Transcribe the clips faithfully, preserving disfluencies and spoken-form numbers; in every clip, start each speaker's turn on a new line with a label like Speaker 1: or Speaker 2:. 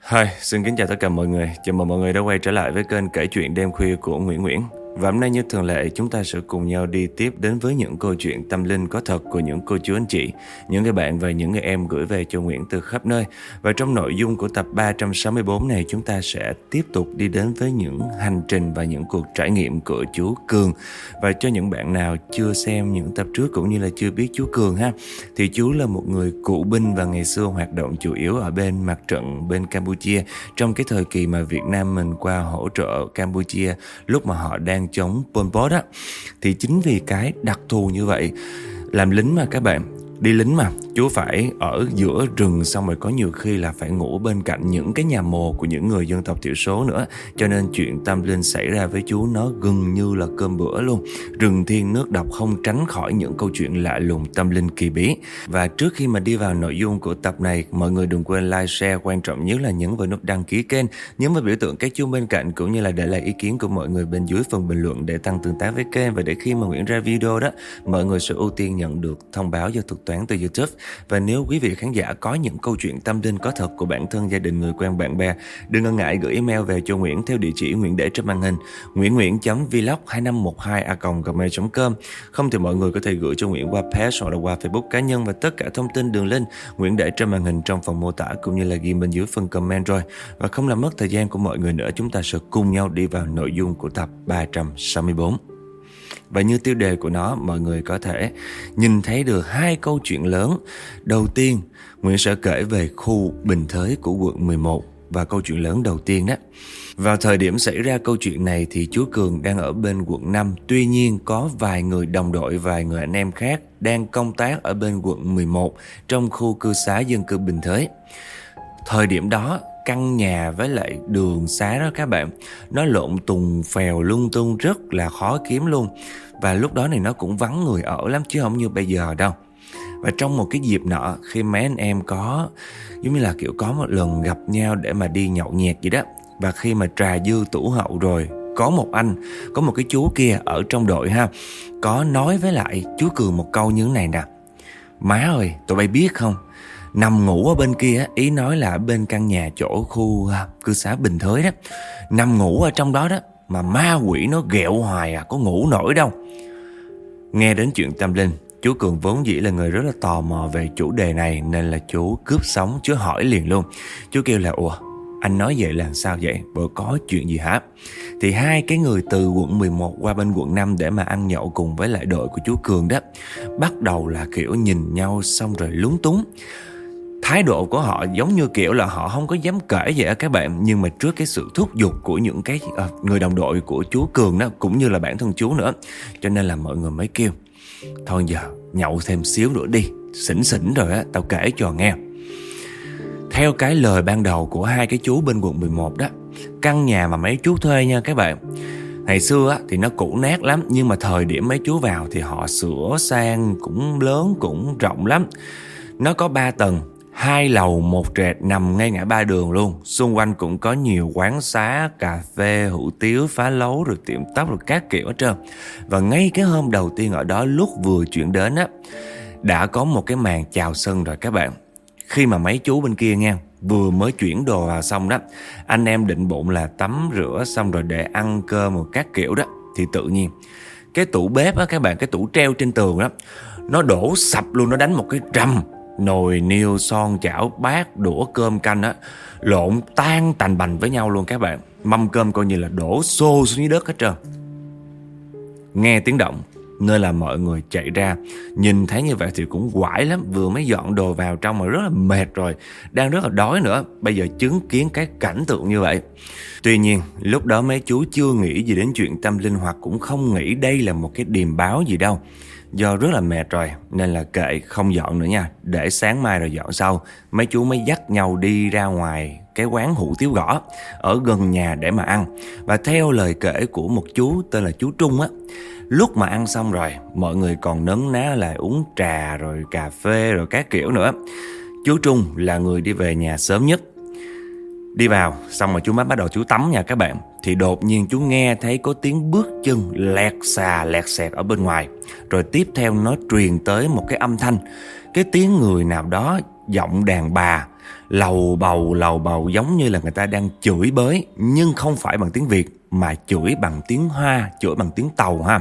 Speaker 1: Hi, xin kính chào tất cả mọi người. Chào mừng mọi người đã quay trở lại với kênh kể chuyện đêm khuya của Nguyễn Nguyễn. Và hôm nay như thường lệ, chúng ta sẽ cùng nhau đi tiếp đến với những câu chuyện tâm linh có thật của những cô chú anh chị, những người bạn và những người em gửi về cho Nguyễn từ khắp nơi. Và trong nội dung của tập ba trăm sáu mươi bốn này, chúng ta sẽ tiếp tục đi đến với những hành trình và những cuộc trải nghiệm của chú Cường. Và cho những bạn nào chưa xem những tập trước cũng như là chưa biết chú Cường ha, thì chú là một người cựu binh và ngày xưa hoạt động chủ yếu ở bên mặt trận bên Campuchia, trong cái thời kỳ mà Việt Nam mình qua hỗ trợ Campuchia lúc mà họ đang chống Pol Pot á. Thì chính vì cái đặc thù như vậy, làm lính mà các bạn, đi lính mà chú phải ở giữa rừng, xong rồi có nhiều khi là phải ngủ bên cạnh những cái nhà mồ của những người dân tộc thiểu số nữa. Cho nên chuyện tâm linh xảy ra với chú nó gần như là cơm bữa luôn. Rừng thiên nước độc, không tránh khỏi những câu chuyện lạ lùng tâm linh kỳ bí. Và trước khi mà đi vào nội dung của tập này, mọi người đừng quên like, share, quan trọng nhất là nhấn vào nút đăng ký kênh, nhấn vào biểu tượng cái chuông bên cạnh, cũng như là để lại ý kiến của mọi người bên dưới phần bình luận để tăng tương tác với kênh. Và để khi mà Nguyễn ra video đó, mọi người sẽ ưu tiên nhận được thông báo do thuật toán từ YouTube. Và nếu quý vị khán giả có những câu chuyện tâm linh có thật của bản thân, gia đình, người quen, bạn bè, đừng ngần ngại gửi email về cho Nguyễn theo địa chỉ Nguyễn để trên màn hình, nguyễn nguyễn chấm vlog hai năm một hai a còng gmail chấm com. Không thì mọi người có thể gửi cho Nguyễn qua page hoặc là qua Facebook cá nhân, và tất cả thông tin đường link Nguyễn để trên màn hình trong phần mô tả cũng như là ghi bên dưới phần comment rồi. Và không làm mất thời gian của mọi người nữa, chúng ta sẽ cùng nhau đi vào nội dung của tập ba trăm sáu mươi bốn. Và như tiêu đề của nó, mọi người có thể nhìn thấy được hai câu chuyện lớn. Đầu tiên, Nguyễn sẽ kể về khu Bình Thới của quận mười một. Và câu chuyện lớn đầu tiên đó, vào thời điểm xảy ra câu chuyện này thì chú Cường đang ở bên quận năm. Tuy nhiên có vài người đồng đội, vài người anh em khác đang công tác ở bên quận mười một trong khu cư xá dân cư Bình Thới. Thời điểm đó, căn nhà với lại đường xá đó các bạn, nó lộn tùng phèo lung tung, rất là khó kiếm luôn. Và lúc đó này nó cũng vắng người ở lắm chứ không như bây giờ đâu. Và trong một cái dịp nọ, khi mấy anh em có giống như là kiểu có một lần gặp nhau để mà đi nhậu nhẹt vậy đó, và khi mà trà dư tủ hậu rồi, có một anh, có một cái chú kia ở trong đội ha, có nói với lại chú Cường một câu như thế này nè: má ơi, tụi bay biết không, nằm ngủ ở bên kia, ý nói là ở bên căn nhà chỗ khu cư xá Bình Thới đó, nằm ngủ ở trong đó đó, mà ma quỷ nó ghẹo hoài à, có ngủ nổi đâu. Nghe đến chuyện tâm linh, chú Cường vốn dĩ là người rất là tò mò về chủ đề này, nên là chú cướp sóng, chú hỏi liền luôn. Chú kêu là: ủa, anh nói vậy là sao vậy? Bộ có chuyện gì hả? Thì hai cái người từ quận mười một qua bên quận năm để mà ăn nhậu cùng với lại đội của chú Cường đó, bắt đầu là kiểu nhìn nhau xong rồi lúng túng. Thái độ của họ giống như kiểu là họ không có dám kể vậy á các bạn. Nhưng mà trước cái sự thúc giục của những cái uh, người đồng đội của chú Cường đó, cũng như là bản thân chú nữa, cho nên là mọi người mới kêu: thôi giờ nhậu thêm xíu nữa đi, xỉn xỉn rồi á, tao kể cho nghe. Theo cái lời ban đầu của hai cái chú bên quận mười một đó, căn nhà mà mấy chú thuê nha các bạn, ngày xưa á, thì nó cũ nát lắm, nhưng mà thời điểm mấy chú vào thì họ sửa sang cũng lớn, cũng rộng lắm. Nó có ba tầng, hai lầu một trệt, nằm ngay ngã ba đường luôn. Xung quanh cũng có nhiều quán xá, cà phê, hủ tiếu, phá lấu, rồi tiệm tóc, rồi các kiểu hết trơn. Và ngay cái hôm đầu tiên ở đó, lúc vừa chuyển đến á, đã có một cái màn chào sân rồi các bạn. Khi mà mấy chú bên kia nha, vừa mới chuyển đồ vào xong đó, anh em định bụng là tắm rửa xong rồi để ăn cơm một các kiểu đó, thì tự nhiên cái tủ bếp á các bạn, cái tủ treo trên tường đó, nó đổ sập luôn, nó đánh một cái rầm. Nồi niêu son chảo bát đũa cơm canh á lộn tan tành bành với nhau luôn các bạn. Mâm cơm coi như là đổ xô xuống dưới đất hết trơn. Nghe tiếng động nên là mọi người chạy ra. Nhìn thấy như vậy thì cũng quải lắm, vừa mới dọn đồ vào trong mà rất là mệt rồi, đang rất là đói nữa, bây giờ chứng kiến cái cảnh tượng như vậy. Tuy nhiên lúc đó mấy chú chưa nghĩ gì đến chuyện tâm linh, hoặc cũng không nghĩ đây là một cái điềm báo gì đâu. Do rất là mệt rồi nên là kệ, không dọn nữa nha, để sáng mai rồi dọn sau. Mấy chú mới dắt nhau đi ra ngoài cái quán hủ tiếu gõ ở gần nhà để mà ăn. Và theo lời kể của một chú tên là chú Trung á, lúc mà ăn xong rồi, mọi người còn nấn ná lại uống trà rồi cà phê rồi các kiểu nữa. Chú Trung là người đi về nhà sớm nhất. Đi vào xong rồi chú mới bắt đầu chú tắm nha các bạn. Thì đột nhiên chú nghe thấy có tiếng bước chân lẹt xà lẹt xẹt ở bên ngoài. Rồi tiếp theo nó truyền tới một cái âm thanh, cái tiếng người nào đó giọng đàn bà lầu bầu lầu bầu, giống như là người ta đang chửi bới, nhưng không phải bằng tiếng Việt mà chửi bằng tiếng Hoa, chửi bằng tiếng Tàu ha.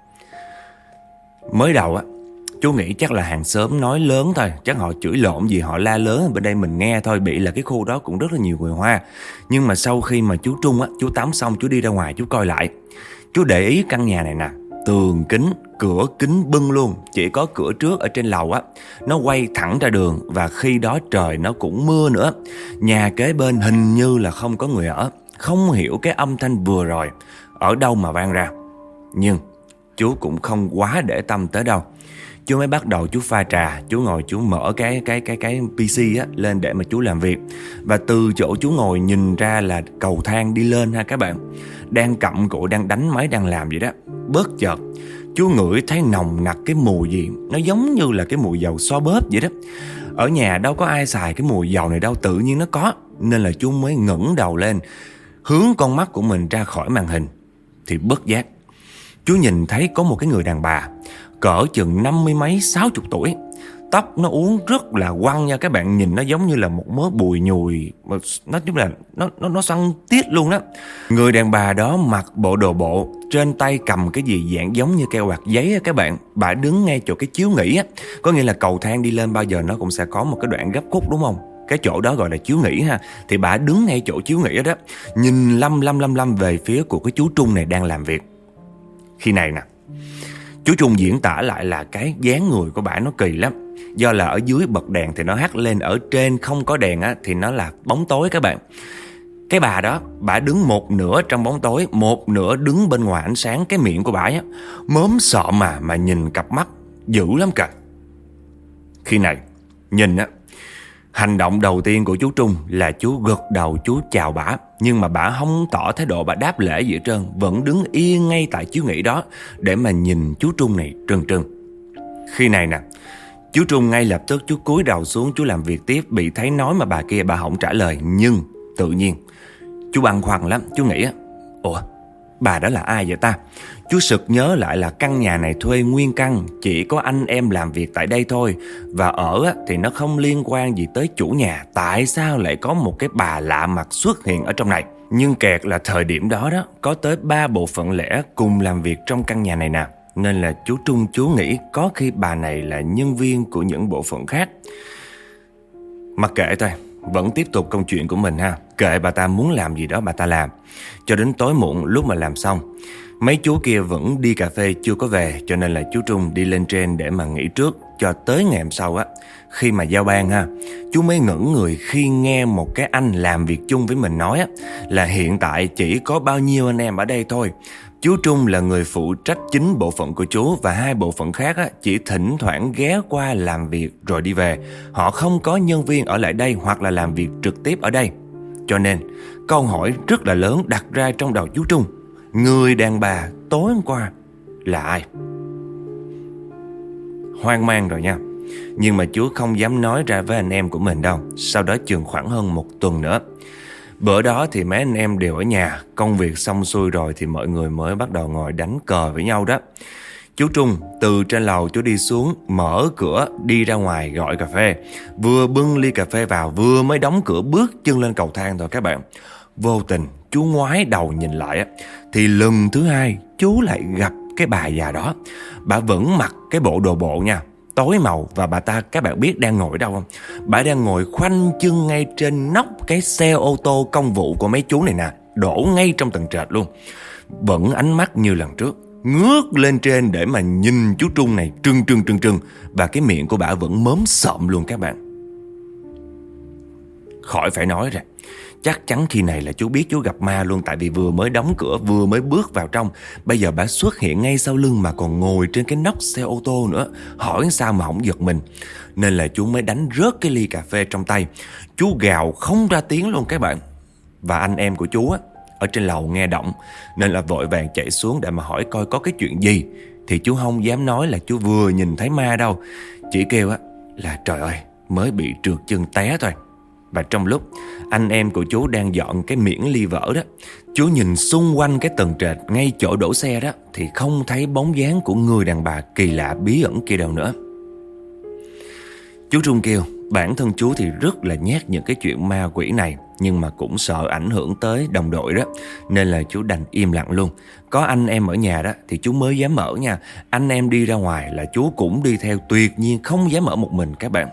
Speaker 1: Mới đầu á, chú nghĩ chắc là hàng xóm nói lớn thôi, chắc họ chửi lộn gì, họ la lớn bên đây mình nghe thôi, bị là cái khu đó cũng rất là nhiều người Hoa. Nhưng mà sau khi mà chú Trung á, chú tắm xong chú đi ra ngoài chú coi lại, chú để ý căn nhà này nè, tường kính, cửa kính bưng luôn, chỉ có cửa trước ở trên lầu á, nó quay thẳng ra đường, và khi đó trời nó cũng mưa nữa. Nhà kế bên hình như là không có người ở, không hiểu cái âm thanh vừa rồi ở đâu mà vang ra. Nhưng chú cũng không quá để tâm tới đâu. Chú mới bắt đầu chú pha trà, chú ngồi chú mở cái cái cái cái pê xê á lên để mà chú làm việc. Và từ chỗ chú ngồi nhìn ra là cầu thang đi lên ha các bạn. Đang cặm cụi, đang đánh máy, đang làm vậy đó. Bất chợt chú ngửi thấy nồng nặc cái mùi gì, nó giống như là cái mùi dầu xoa bóp vậy đó. Ở nhà đâu có ai xài cái mùi dầu này đâu, tự nhiên nó có. Nên là chú mới ngẩng đầu lên, hướng con mắt của mình ra khỏi màn hình. Thì bất giác chú nhìn thấy có một cái người đàn bà cỡ chừng năm mươi mấy sáu chục tuổi, tóc nó uốn rất là quăng nha các bạn, nhìn nó giống như là một mớ bùi nhùi, nói chung là nó nó nó xoăn tiết luôn đó. Người đàn bà đó mặc bộ đồ bộ, trên tay cầm cái gì dạng giống như keo quạt giấy á các bạn. Bà đứng ngay chỗ cái chiếu nghỉ á, có nghĩa là cầu thang đi lên bao giờ nó cũng sẽ có một cái đoạn gấp khúc đúng không? Cái chỗ đó gọi là chiếu nghỉ ha. Thì bà đứng ngay chỗ chiếu nghỉ đó, đó nhìn lâm lâm lâm lâm về phía của cái chú Trung này đang làm việc. Khi này nè, chú Trung diễn tả lại là cái dáng người của bà nó kỳ lắm. Do là ở dưới bật đèn thì nó hắt lên, ở trên không có đèn á thì nó là bóng tối các bạn. Cái bà đó, bà đứng một nửa trong bóng tối, một nửa đứng bên ngoài ánh sáng. Cái miệng của bà á mớm sọm mà mà nhìn cặp mắt dữ lắm kìa. Khi này nhìn á, hành động đầu tiên của chú Trung là chú gật đầu chú chào bả. Nhưng mà bả không tỏ thái độ bà đáp lễ gì hết trơn, vẫn đứng yên ngay tại chiếu nghỉ đó để mà nhìn chú Trung này trừng trừng. Khi này nè, chú Trung ngay lập tức chú cúi đầu xuống chú làm việc tiếp. Bị thấy nói mà bà kia bà không trả lời. Nhưng tự nhiên chú băn khoăn lắm. Chú nghĩ á, ủa bà đó là ai vậy ta? Chú sực nhớ lại là căn nhà này thuê nguyên căn, chỉ có anh em làm việc tại đây thôi. Và ở á, thì nó không liên quan gì tới chủ nhà. Tại sao lại có một cái bà lạ mặt xuất hiện ở trong này? Nhưng kẹt là thời điểm đó đó có tới ba bộ phận lẻ cùng làm việc trong căn nhà này nè. Nên là chú Trung chú nghĩ có khi bà này là nhân viên của những bộ phận khác. Mặc kệ thôi, vẫn tiếp tục công chuyện của mình ha. Kệ bà ta muốn làm gì đó bà ta làm. Cho đến tối muộn lúc mà làm xong, mấy chú kia vẫn đi cà phê chưa có về. Cho nên là chú Trung đi lên trên để mà nghỉ trước. Cho tới ngày hôm sau á, khi mà giao ban ha, chú mới ngẩn người khi nghe một cái anh làm việc chung với mình nói á, là hiện tại chỉ có bao nhiêu anh em ở đây thôi. Chú Trung là người phụ trách chính bộ phận của chú, và hai bộ phận khác á, chỉ thỉnh thoảng ghé qua làm việc rồi đi về. Họ không có nhân viên ở lại đây hoặc là làm việc trực tiếp ở đây. Cho nên câu hỏi rất là lớn đặt ra trong đầu chú Trung: người đàn bà tối hôm qua là ai? Hoang mang rồi nha. Nhưng mà chú không dám nói ra với anh em của mình đâu. Sau đó chừng khoảng hơn một tuần nữa, bữa đó thì mấy anh em đều ở nhà, công việc xong xuôi rồi thì mọi người mới bắt đầu ngồi đánh cờ với nhau đó. Chú Trung từ trên lầu chú đi xuống, mở cửa đi ra ngoài gọi cà phê. Vừa bưng ly cà phê vào, vừa mới đóng cửa bước chân lên cầu thang thôi các bạn. Vô tình chú ngoái đầu nhìn lại á, thì lần thứ hai chú lại gặp cái bà già đó. Bà vẫn mặc cái bộ đồ bộ nha, tối màu. Và bà ta các bạn biết đang ngồi đâu không? Bà đang ngồi khoanh chân ngay trên nóc cái xe ô tô công vụ của mấy chú này nè, đổ ngay trong tầng trệt luôn. Vẫn ánh mắt như lần trước, ngước lên trên để mà nhìn chú Trung này trừng trừng trừng trừng. Và cái miệng của bà vẫn mớm sợm luôn các bạn. Khỏi phải nói rồi, chắc chắn khi này là chú biết chú gặp ma luôn. Tại vì vừa mới đóng cửa, vừa mới bước vào trong, bây giờ bà xuất hiện ngay sau lưng mà còn ngồi trên cái nóc xe ô tô nữa. Hỏi sao mà không giật mình. Nên là chú mới đánh rớt cái ly cà phê trong tay. Chú gào không ra tiếng luôn các bạn. Và anh em của chú á, ở trên lầu nghe động, nên là vội vàng chạy xuống để mà hỏi coi có cái chuyện gì. Thì chú không dám nói là chú vừa nhìn thấy ma đâu, chỉ kêu á là trời ơi, mới bị trượt chân té thôi. Và trong lúc anh em của chú đang dọn cái miễn ly vỡ đó, chú nhìn xung quanh cái tầng trệt ngay chỗ đổ xe đó, thì không thấy bóng dáng của người đàn bà kỳ lạ bí ẩn kia đâu nữa. Chú Trung kêu Bản thân chú thì rất là nhát những cái chuyện ma quỷ này, nhưng mà cũng sợ ảnh hưởng tới đồng đội đó, nên là chú đành im lặng luôn. Có anh em ở nhà đó thì chú mới dám mở nha. Anh em đi ra ngoài là chú cũng đi theo, tuyệt nhiên không dám mở một mình các bạn.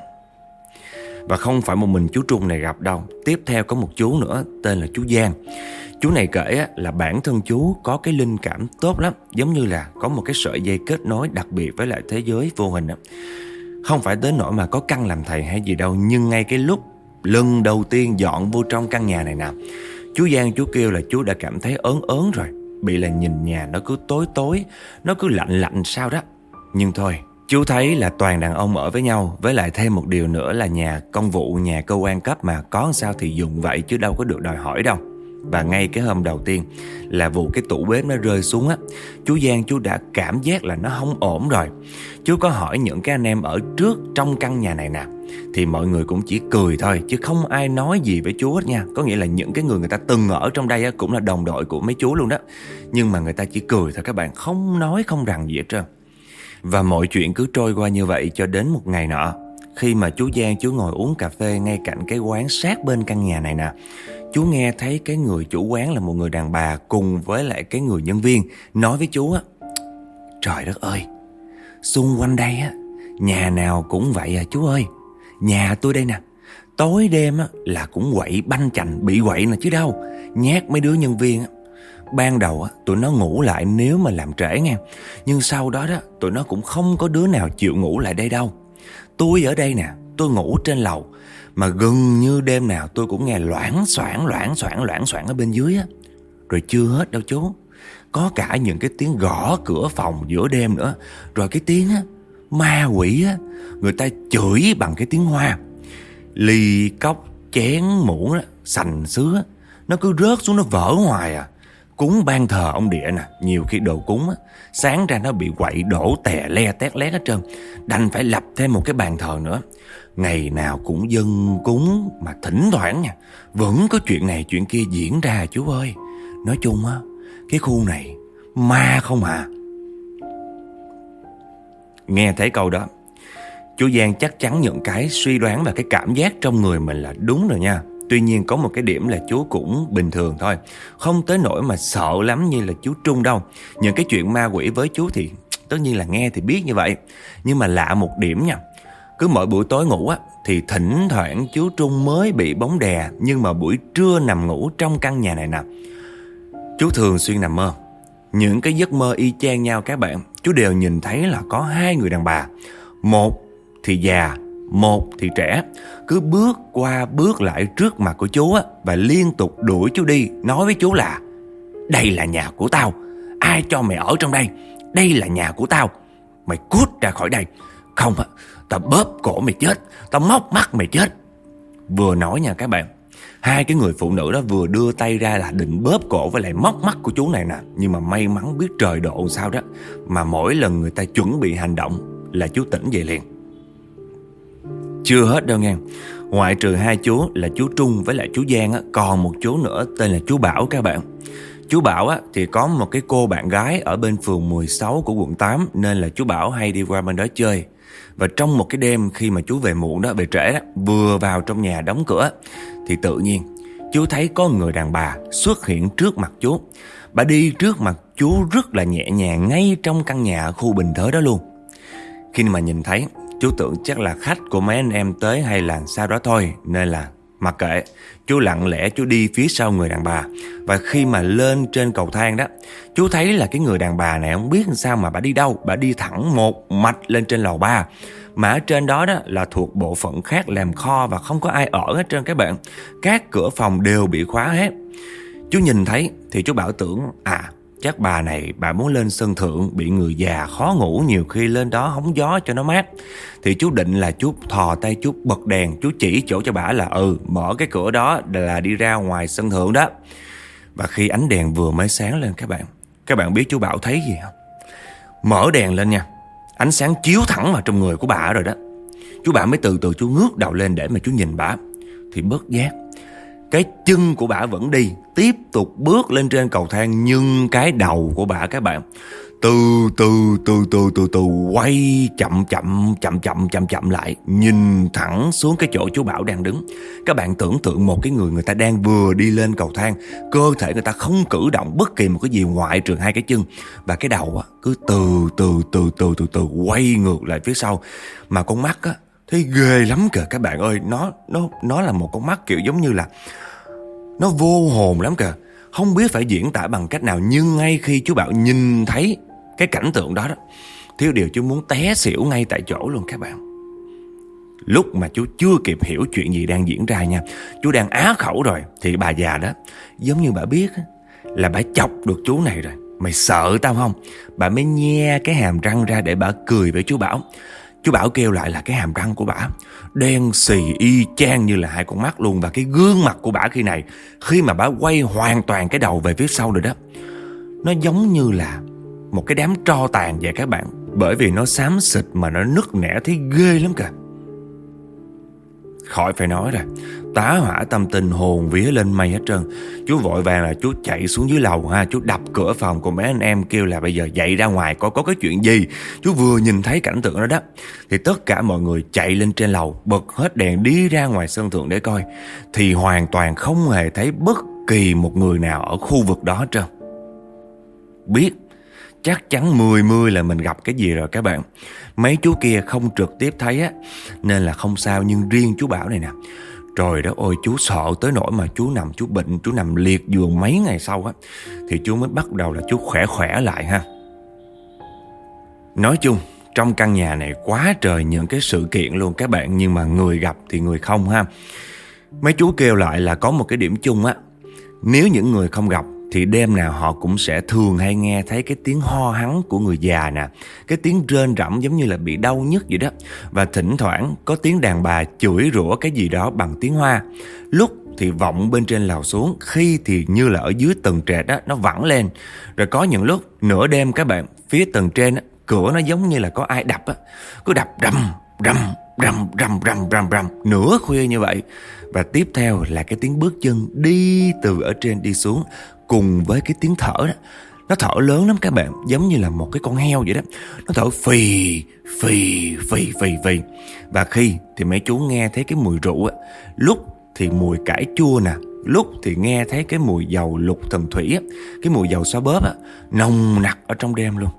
Speaker 1: Và không phải một mình chú Trung này gặp đâu. Tiếp theo có một chú nữa tên là chú Giang. Chú này kể là bản thân chú có cái linh cảm tốt lắm, giống như là có một cái sợi dây kết nối đặc biệt với lại thế giới vô hình đó. Không phải đến nỗi mà có căn làm thầy hay gì đâu, nhưng ngay cái lúc lần đầu tiên dọn vô trong căn nhà này nè, chú Giang chú kêu là chú đã cảm thấy ớn ớn rồi. Bị là nhìn nhà nó cứ tối tối, nó cứ lạnh lạnh sao đó. Nhưng thôi, chú thấy là toàn đàn ông ở với nhau, với lại thêm một điều nữa là nhà công vụ, nhà cơ quan cấp mà, có sao thì dùng vậy chứ đâu có được đòi hỏi đâu. Và ngay cái hôm đầu tiên là vụ cái tủ bếp nó rơi xuống á, chú Giang chú đã cảm giác là nó không ổn rồi. Chú có hỏi những cái anh em ở trước trong căn nhà này nè, thì mọi người cũng chỉ cười thôi, chứ không ai nói gì với chú hết nha. Có nghĩa là những cái người người ta từng ở trong đây á, cũng là đồng đội của mấy chú luôn đó, nhưng mà người ta chỉ cười thôi các bạn, không nói không rằng gì hết trơn. Và mọi chuyện cứ trôi qua như vậy cho đến một ngày nọ, khi mà chú Giang chú ngồi uống cà phê ngay cạnh cái quán sát bên căn nhà này nè, chú nghe thấy cái người chủ quán là một người đàn bà cùng với lại cái người nhân viên nói với chú á: "Trời đất ơi, xung quanh đây á, nhà nào cũng vậy à chú ơi. Nhà tôi đây nè, tối đêm á là cũng quậy banh chành, bị quậy nè chứ đâu. Nhát mấy đứa nhân viên á. Ban đầu á, tụi nó ngủ lại nếu mà làm trễ nghe, nhưng sau đó đó, tụi nó cũng không có đứa nào chịu ngủ lại đây đâu. Tôi ở đây nè, tôi ngủ trên lầu, mà gần như đêm nào tôi cũng nghe loảng xoảng loảng xoảng loảng xoảng ở bên dưới á. Rồi chưa hết đâu chú, có cả những cái tiếng gõ cửa phòng giữa đêm nữa. Rồi cái tiếng á, ma quỷ á, người ta chửi bằng cái tiếng Hoa. Ly cốc chén muỗng á, sành sứ á, nó cứ rớt xuống nó vỡ hoài à. Cúng ban thờ ông địa nè, nhiều khi đồ cúng á, sáng ra nó bị quậy đổ tè le tét lét hết trơn, đành phải lập thêm một cái bàn thờ nữa. Ngày nào cũng dâng cúng, mà thỉnh thoảng nha, vẫn có chuyện này chuyện kia diễn ra chú ơi. Nói chung á, cái khu này ma không à. Nghe thấy câu đó, chú Giang chắc chắn những cái suy đoán và cái cảm giác trong người mình là đúng rồi nha. Tuy nhiên có một cái điểm là chú cũng bình thường thôi, không tới nỗi mà sợ lắm như là chú Trung đâu. Những cái chuyện ma quỷ với chú thì tất nhiên là nghe thì biết như vậy. Nhưng mà lạ một điểm nha, cứ mỗi buổi tối ngủ á, thì thỉnh thoảng chú Trung mới bị bóng đè, nhưng mà buổi trưa nằm ngủ trong căn nhà này nè, chú thường xuyên nằm mơ. Những cái giấc mơ y chang nhau các bạn. Chú đều nhìn thấy là có hai người đàn bà, một thì già, một thì trẻ, cứ bước qua bước lại trước mặt của chú á, và liên tục đuổi chú đi, nói với chú là: "Đây là nhà của tao, ai cho mày ở trong đây? Đây là nhà của tao, mày cút ra khỏi đây, không á, tao bóp cổ mày chết, tao móc mắt mày chết." Vừa nói nha các bạn, hai cái người phụ nữ đó vừa đưa tay ra là định bóp cổ với lại móc mắt của chú này nè. Nhưng mà may mắn biết trời độ sao đó, mà mỗi lần người ta chuẩn bị hành động là chú tỉnh dậy liền. Chưa hết đâu nha. Ngoại trừ hai chú là chú Trung với lại chú Giang á, còn một chú nữa tên là chú Bảo các bạn. Chú Bảo á, thì có một cái cô bạn gái ở bên phường mười sáu của quận tám, nên là chú Bảo hay đi qua bên đó chơi. Và trong một cái đêm khi mà chú về muộn đó, về trễ đó, vừa vào trong nhà đóng cửa, thì tự nhiên chú thấy có người đàn bà xuất hiện trước mặt chú. Bà đi trước mặt chú rất là nhẹ nhàng ngay trong căn nhà ở khu Bình Thới đó luôn. Khi mà nhìn thấy, chú tưởng chắc là khách của mấy anh em tới hay là sao đó thôi, nên là mặc kệ, chú lặng lẽ chú đi phía sau người đàn bà. Và khi mà lên trên cầu thang đó, chú thấy là cái người đàn bà này không biết sao mà bà đi đâu, bà đi thẳng một mạch lên trên lầu ba. Mà ở trên đó đó là thuộc bộ phận khác làm kho và không có ai ở hết trơn các bạn. Các cửa phòng đều bị khóa hết. Chú nhìn thấy thì chú Bảo tưởng à, chắc bà này bà muốn lên sân thượng, bị người già khó ngủ, nhiều khi lên đó hóng gió cho nó mát. Thì chú định là chú thò tay chú bật đèn, chú chỉ chỗ cho bà là ừ mở cái cửa đó là đi ra ngoài sân thượng đó. Và khi ánh đèn vừa mới sáng lên các bạn, các bạn biết chú Bảo thấy gì không? Mở đèn lên nha, ánh sáng chiếu thẳng vào trong người của bà rồi đó. Chú Bảo mới từ từ chú ngước đầu lên để mà chú nhìn bà. Thì bất giác cái chân của bà vẫn đi, tiếp tục bước lên trên cầu thang, nhưng cái đầu của bà các bạn từ từ từ từ từ từ quay chậm chậm chậm chậm chậm chậm lại, nhìn thẳng xuống cái chỗ chú Bảo đang đứng. Các bạn tưởng tượng một cái người người ta đang vừa đi lên cầu thang, cơ thể người ta không cử động bất kỳ một cái gì ngoại trừ hai cái chân, và cái đầu á cứ từ từ từ từ từ từ quay ngược lại phía sau. Mà con mắt á thấy ghê lắm kìa các bạn ơi, nó nó nó là một con mắt kiểu giống như là nó vô hồn lắm kìa. Không biết phải diễn tả bằng cách nào, nhưng ngay khi chú Bảo nhìn thấy cái cảnh tượng đó đó, thiếu điều chú muốn té xỉu ngay tại chỗ luôn các bạn. Lúc mà chú chưa kịp hiểu chuyện gì đang diễn ra nha, chú đang á khẩu rồi, thì bà già đó giống như bà biết là bà chọc được chú này rồi. Mày sợ tao không? Bà mới nhe cái hàm răng ra để bà cười với chú Bảo. Chú Bảo kêu lại là cái hàm răng của bà đen xì y chang như là hai con mắt luôn. Và cái gương mặt của bà khi này, khi mà bà quay hoàn toàn cái đầu về phía sau rồi đó, nó giống như là một cái đám tro tàn vậy các bạn. Bởi vì nó xám xịt mà nó nứt nẻ thấy ghê lắm kìa. Khỏi phải nói rồi, tá hỏa tâm tình hồn vía lên mây hết trơn. Chú vội vàng là chú chạy xuống dưới lầu ha, chú đập cửa phòng của mấy anh em kêu là bây giờ dậy ra ngoài coi có cái chuyện gì. Chú vừa nhìn thấy cảnh tượng đó đó thì tất cả mọi người chạy lên trên lầu, bật hết đèn đi ra ngoài sân thượng để coi. Thì hoàn toàn không hề thấy bất kỳ một người nào ở khu vực đó hết trơn. Biết chắc chắn mười mươi là mình gặp cái gì rồi các bạn. Mấy chú kia không trực tiếp thấy á, nên là không sao. Nhưng riêng chú Bảo này nè, trời đất ơi, chú sợ tới nỗi mà chú nằm chú bệnh, chú nằm liệt giường mấy ngày sau á, thì chú mới bắt đầu là chú khỏe khỏe lại ha. Nói chung trong căn nhà này quá trời những cái sự kiện luôn các bạn, nhưng mà người gặp thì người không ha. Mấy chú kêu lại là có một cái điểm chung á, nếu những người không gặp thì đêm nào họ cũng sẽ thường hay nghe thấy cái tiếng ho hắng của người già nè, cái tiếng rên rẫm giống như là bị đau nhức vậy đó. Và thỉnh thoảng có tiếng đàn bà chửi rủa cái gì đó bằng tiếng Hoa. Lúc thì vọng bên trên lầu xuống, khi thì như là ở dưới tầng trệt đó, nó vẳng lên. Rồi có những lúc nửa đêm các bạn, phía tầng trên á, cửa nó giống như là có ai đập á, cứ đập rầm rầm rầm rầm rầm rầm rầm nửa khuya như vậy. Và tiếp theo là cái tiếng bước chân đi từ ở trên đi xuống, cùng với cái tiếng thở đó. Nó thở lớn lắm các bạn, giống như là một cái con heo vậy đó. Nó thở phì phì phì phì phì. Và khi thì mấy chú nghe thấy cái mùi rượu á, lúc thì mùi cải chua nè, lúc thì nghe thấy cái mùi dầu lục thần thủy á, cái mùi dầu xoa bóp á, nồng nặc ở trong đêm luôn.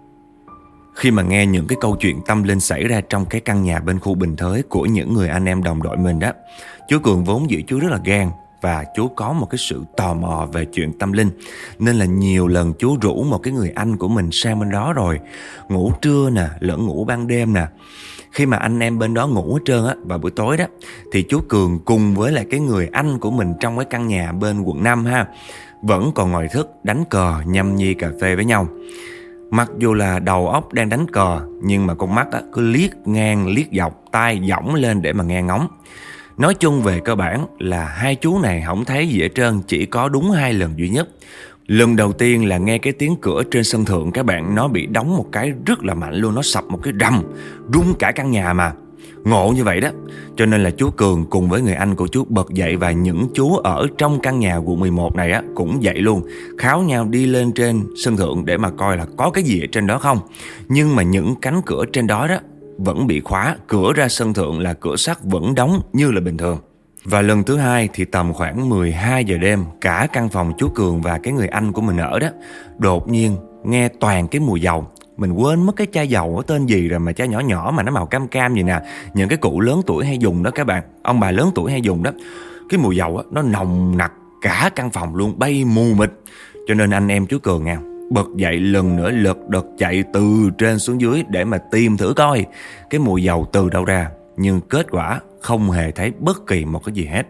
Speaker 1: Khi mà nghe những cái câu chuyện tâm linh xảy ra trong cái căn nhà bên khu Bình Thới của những người anh em đồng đội mình đó, chú Cường vốn dĩ chú rất là gan, và chú có một cái sự tò mò về chuyện tâm linh, nên là nhiều lần chú rủ một cái người anh của mình sang bên đó rồi, ngủ trưa nè, lẫn ngủ ban đêm nè. Khi mà anh em bên đó ngủ hết trơn á, vào buổi tối đó, thì chú Cường cùng với lại cái người anh của mình trong cái căn nhà bên quận năm ha, vẫn còn ngồi thức đánh cờ, nhâm nhi cà phê với nhau. Mặc dù là đầu óc đang đánh cờ, nhưng mà con mắt á, cứ liếc ngang liếc dọc, tai dõng lên để mà nghe ngóng. Nói chung về cơ bản là hai chú này không thấy gì hết trơn, chỉ có đúng hai lần duy nhất. Lần đầu tiên là nghe cái tiếng cửa trên sân thượng các bạn, nó bị đóng một cái rất là mạnh luôn, nó sập một cái rầm, rung cả căn nhà mà. Ngộ như vậy đó, cho nên là chú Cường cùng với người anh của chú bật dậy, và những chú ở trong căn nhà quận mười một này á cũng dậy luôn, kháo nhau đi lên trên sân thượng để mà coi là có cái gì ở trên đó không. Nhưng mà những cánh cửa trên đó đó vẫn bị khóa, cửa ra sân thượng là cửa sắt vẫn đóng như là bình thường. Và lần thứ hai thì tầm khoảng mười hai giờ đêm, cả căn phòng chú Cường và cái người anh của mình ở đó đột nhiên nghe toàn cái mùi dầu. Mình quên mất cái chai dầu ở tên gì rồi, mà chai nhỏ nhỏ mà nó màu cam cam vậy nè, những cái cụ lớn tuổi hay dùng đó các bạn, ông bà lớn tuổi hay dùng đó. Cái mùi dầu á, nó nồng nặc cả căn phòng luôn, bay mù mịt. Cho nên anh em chú Cường nha, bật dậy lần nữa lật đật chạy từ trên xuống dưới để mà tìm thử coi cái mùi dầu từ đâu ra. Nhưng kết quả không hề thấy bất kỳ một cái gì hết.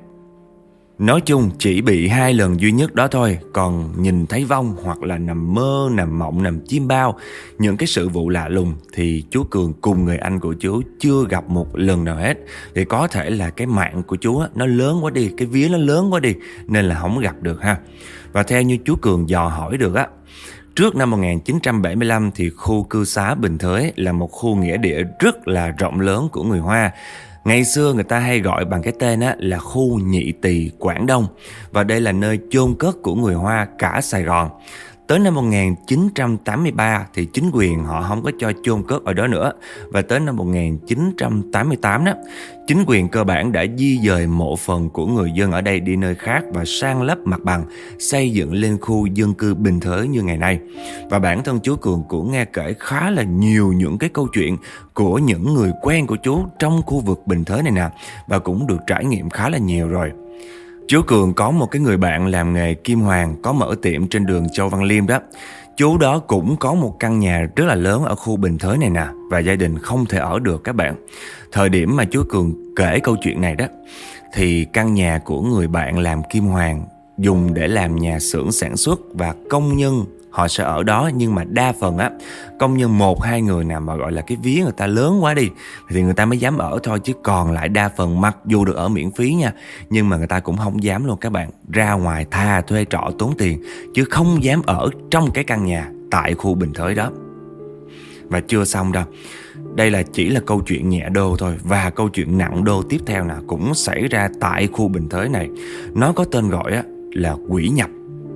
Speaker 1: Nói chung chỉ bị hai lần duy nhất đó thôi. Còn nhìn thấy vong hoặc là nằm mơ, nằm mộng, nằm chim bao, những cái sự vụ lạ lùng thì chú Cường cùng người anh của chú chưa gặp một lần nào hết. Thì có thể là cái mạng của chú á, nó lớn quá đi, cái vía nó lớn quá đi, nên là không gặp được ha. Và theo như chú Cường dò hỏi được á, trước năm một nghìn chín trăm bảy mươi lăm thì khu cư xá Bình Thới là một khu nghĩa địa rất là rộng lớn của người Hoa. Ngày xưa người ta hay gọi bằng cái tên á, là khu Nhị Tỳ Quảng Đông. Và đây là nơi chôn cất của người Hoa cả Sài Gòn. Tới năm một nghìn chín trăm tám mươi ba thì chính quyền họ không có cho chôn cất ở đó nữa. Và tới năm một nghìn chín trăm tám mươi tám đó, chính quyền cơ bản đã di dời mộ phần của người dân ở đây đi nơi khác và san lấp mặt bằng, xây dựng lên khu dân cư Bình Thới như ngày nay. Và bản thân chú Cường cũng nghe kể khá là nhiều những cái câu chuyện của những người quen của chú trong khu vực Bình Thới này nè, và cũng được trải nghiệm khá là nhiều rồi. Chú Cường có một cái người bạn làm nghề kim hoàn, có mở tiệm trên đường Châu Văn Liêm đó. Chú đó cũng có một căn nhà rất là lớn ở khu Bình Thới này nè, và gia đình không thể ở được các bạn. Thời điểm mà chú Cường kể câu chuyện này đó, thì căn nhà của người bạn làm kim hoàn dùng để làm nhà xưởng sản xuất, và công nhân họ sẽ ở đó, nhưng mà đa phần á, công nhân một hai người nào mà gọi là cái vía người ta lớn quá đi thì người ta mới dám ở thôi, chứ còn lại đa phần mặc dù được ở miễn phí nha, nhưng mà người ta cũng không dám luôn các bạn. Ra ngoài thà thuê trọ tốn tiền, chứ không dám ở trong cái căn nhà tại khu Bình Thới đó. Và chưa xong đâu, đây là chỉ là câu chuyện nhẹ đô thôi, và câu chuyện nặng đô tiếp theo nè cũng xảy ra tại khu Bình Thới này. Nó có tên gọi á là quỷ nhập.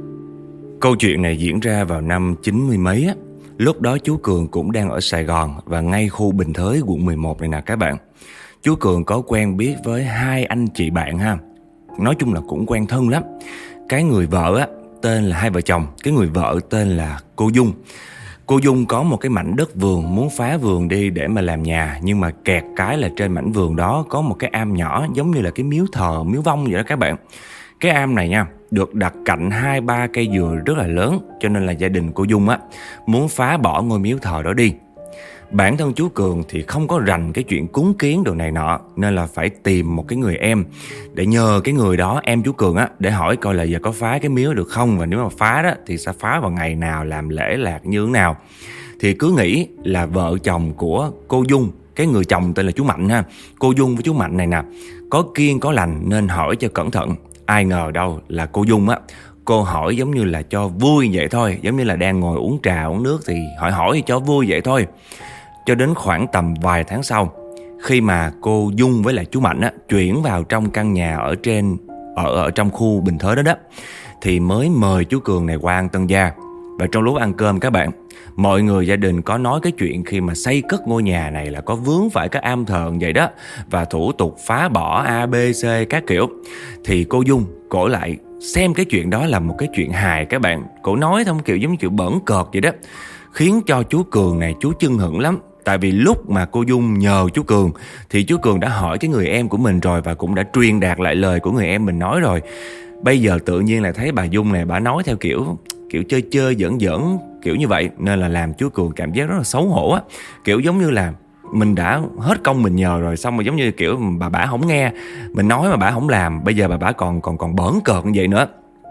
Speaker 1: Câu chuyện này diễn ra vào năm chín mươi mấy á. Lúc đó chú Cường cũng đang ở Sài Gòn và ngay khu Bình Thới quận mười một này nè các bạn. Chú Cường có quen biết với hai anh chị bạn ha. Nói chung là cũng quen thân lắm. Cái người vợ á tên là hai vợ chồng, cái người vợ tên là cô Dung. Cô Dung có một cái mảnh đất vườn, muốn phá vườn đi để mà làm nhà, nhưng mà kẹt cái là trên mảnh vườn đó có một cái am nhỏ giống như là cái miếu thờ, miếu vong vậy đó các bạn. Cái am này nha, được đặt cạnh hai ba cây dừa rất là lớn, cho nên là gia đình cô Dung á muốn phá bỏ ngôi miếu thờ đó đi. Bản thân chú Cường thì không có rành cái chuyện cúng kiến đồ này nọ, nên là phải tìm một cái người em để nhờ cái người đó, em chú Cường á, để hỏi coi là giờ có phá cái miếu được không, và nếu mà phá đó thì sẽ phá vào ngày nào, làm lễ lạc như thế nào. Thì cứ nghĩ là vợ chồng của cô Dung, cái người chồng tên là chú Mạnh ha, cô Dung với chú Mạnh này nè, có kiêng có lành nên hỏi cho cẩn thận. Ai ngờ đâu là cô Dung á, cô hỏi giống như là cho vui vậy thôi, giống như là đang ngồi uống trà uống nước thì hỏi hỏi cho vui vậy thôi. Cho đến khoảng tầm vài tháng sau, khi mà cô Dung với lại chú Mạnh á chuyển vào trong căn nhà ở trên ở ở trong khu Bình Thới đó đó, thì mới mời chú Cường này qua ăn tân gia. Và trong lúc ăn cơm các bạn, mọi người gia đình có nói cái chuyện khi mà xây cất ngôi nhà này là có vướng phải cái am thờ vậy đó, và thủ tục phá bỏ A, B, C các kiểu. Thì cô Dung, cổ lại xem cái chuyện đó là một cái chuyện hài các bạn. Cổ nói thông kiểu giống như kiểu bỡn cợt vậy đó, khiến cho chú Cường này chú chưng hửng lắm. Tại vì lúc mà cô Dung nhờ chú Cường thì chú Cường đã hỏi cái người em của mình rồi, và cũng đã truyền đạt lại lời của người em mình nói rồi. Bây giờ tự nhiên là thấy bà Dung này bà nói theo kiểu kiểu chơi chơi giỡn giỡn kiểu như vậy, nên là làm chú Cường cảm giác rất là xấu hổ á. Kiểu giống như là mình đã hết công mình nhờ rồi, xong rồi giống như kiểu bà bả không nghe mình nói mà bả không làm, bây giờ bà bả còn còn còn bỡn cợt như vậy nữa.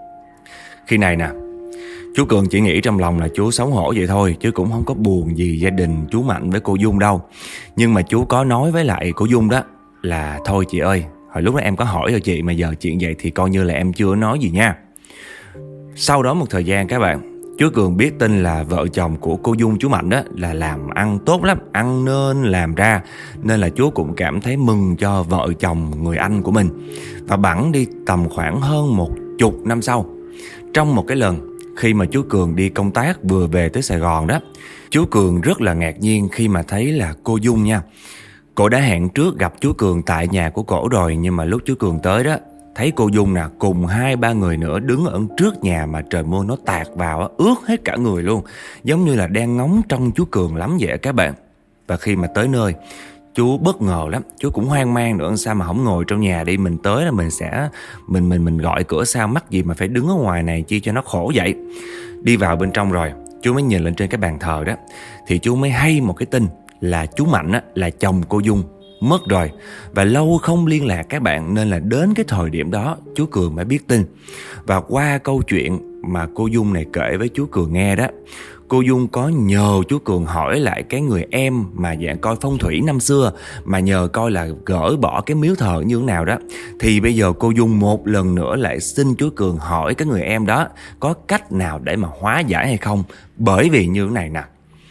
Speaker 1: Khi này nè, chú Cường chỉ nghĩ trong lòng là chú xấu hổ vậy thôi, chứ cũng không có buồn gì gia đình chú Mạnh với cô Dung đâu. Nhưng mà chú có nói với lại cô Dung đó là thôi chị ơi, hồi lúc đó em có hỏi rồi chị, mà giờ chuyện vậy thì coi như là em chưa nói gì nha. Sau đó một thời gian các bạn, chú Cường biết tin là vợ chồng của cô Dung chú Mạnh đó là làm ăn tốt lắm, ăn nên làm ra, nên là chú cũng cảm thấy mừng cho vợ chồng người anh của mình. Và bẵng đi tầm khoảng hơn một chục năm sau, trong một cái lần khi mà chú Cường đi công tác vừa về tới Sài Gòn đó, chú Cường rất là ngạc nhiên khi mà thấy là cô Dung nha, cô đã hẹn trước gặp chú Cường tại nhà của cổ rồi, nhưng mà lúc chú Cường tới đó, thấy cô Dung nè cùng hai ba người nữa đứng ở trước nhà mà trời mưa nó tạt vào, ướt hết cả người luôn, giống như là đang ngóng trông chú Cường lắm vậy các bạn. Và khi mà tới nơi, chú bất ngờ lắm, chú cũng hoang mang nữa, sao mà không ngồi trong nhà đi, mình tới là mình sẽ mình mình mình gọi cửa sao, mắc gì mà phải đứng ở ngoài này chi cho nó khổ vậy. Đi vào bên trong rồi, chú mới nhìn lên trên cái bàn thờ đó, thì chú mới hay một cái tin là chú Mạnh á, là chồng cô Dung mất rồi, và lâu không liên lạc các bạn, nên là đến cái thời điểm đó chú Cường mới biết tin. Và qua câu chuyện mà cô Dung này kể với chú Cường nghe đó, cô Dung có nhờ chú Cường hỏi lại cái người em mà dạng coi phong thủy năm xưa, mà nhờ coi là gỡ bỏ cái miếu thờ như thế nào đó. Thì bây giờ cô Dung một lần nữa lại xin chú Cường hỏi cái người em đó có cách nào để mà hóa giải hay không. Bởi vì như thế này nè,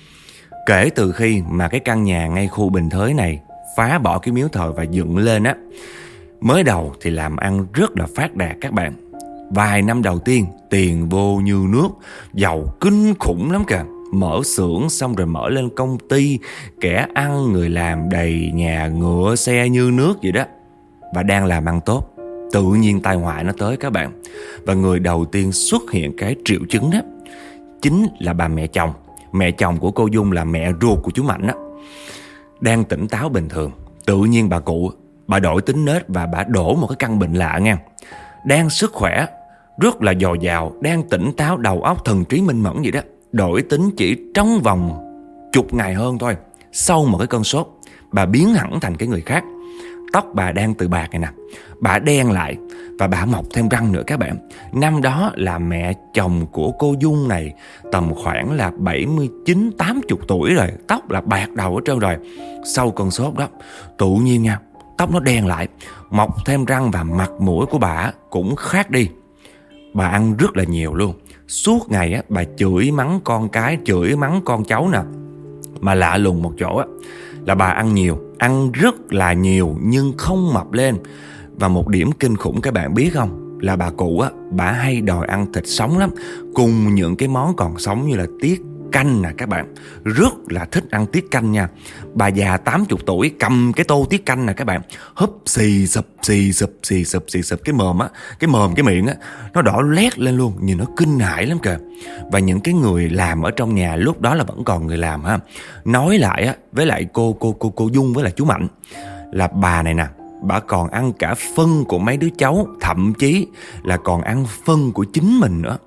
Speaker 1: kể từ khi mà cái căn nhà ngay khu Bình Thới này phá bỏ cái miếu thờ và dựng lên á, mới đầu thì làm ăn rất là phát đạt các bạn. Vài năm đầu tiên tiền vô như nước, giàu kinh khủng lắm kìa. Mở xưởng xong rồi mở lên công ty, kẻ ăn người làm đầy nhà, ngựa xe như nước vậy đó. Bà đang làm ăn tốt, tự nhiên tai họa nó tới các bạn. Và người đầu tiên xuất hiện cái triệu chứng đó chính là bà mẹ chồng. Mẹ chồng của cô Dung là mẹ ruột của chú Mạnh đó. Đang tỉnh táo bình thường, tự nhiên bà cụ bà đổi tính nết và bà đổ một cái căn bệnh lạ nha. Đang sức khỏe, rất là dồi dào, đang tỉnh táo, đầu óc thần trí minh mẫn vậy đó, đổi tính chỉ trong vòng chục ngày hơn thôi. Sau một cái cơn sốt, bà biến hẳn thành cái người khác. Tóc bà đang từ bạc này nè, bà đen lại và bà mọc thêm răng nữa các bạn. Năm đó là mẹ chồng của cô Dung này tầm khoảng là bảy mươi chín tám mươi tuổi rồi, tóc là bạc đầu hết trơn rồi. Sau cơn sốt đó, tự nhiên nha, tóc nó đen lại, mọc thêm răng và mặt mũi của bà cũng khác đi. Bà ăn rất là nhiều luôn. Suốt ngày á, bà chửi mắng con cái, chửi mắng con cháu nè. Mà lạ lùng một chỗ á, là bà ăn nhiều, ăn rất là nhiều nhưng không mập lên. Và một điểm kinh khủng các bạn biết không, là bà cụ á, bà hay đòi ăn thịt sống lắm, cùng những cái món còn sống như là tiết canh nè các bạn. Rất là thích ăn tiết canh nha. Bà già tám mươi tuổi cầm cái tô tiết canh nè các bạn, húp xì sụp xì sụp xì sụp xì sụp. Cái mồm á, cái mồm cái miệng á, nó đỏ lét lên luôn, nhìn nó kinh hãi lắm kìa. Và những cái người làm ở trong nhà lúc đó là vẫn còn người làm ha, nói lại á với lại cô cô cô cô Dung với lại chú Mạnh là bà này nè, bà còn ăn cả phân của mấy đứa cháu, thậm chí là còn ăn phân của chính mình nữa.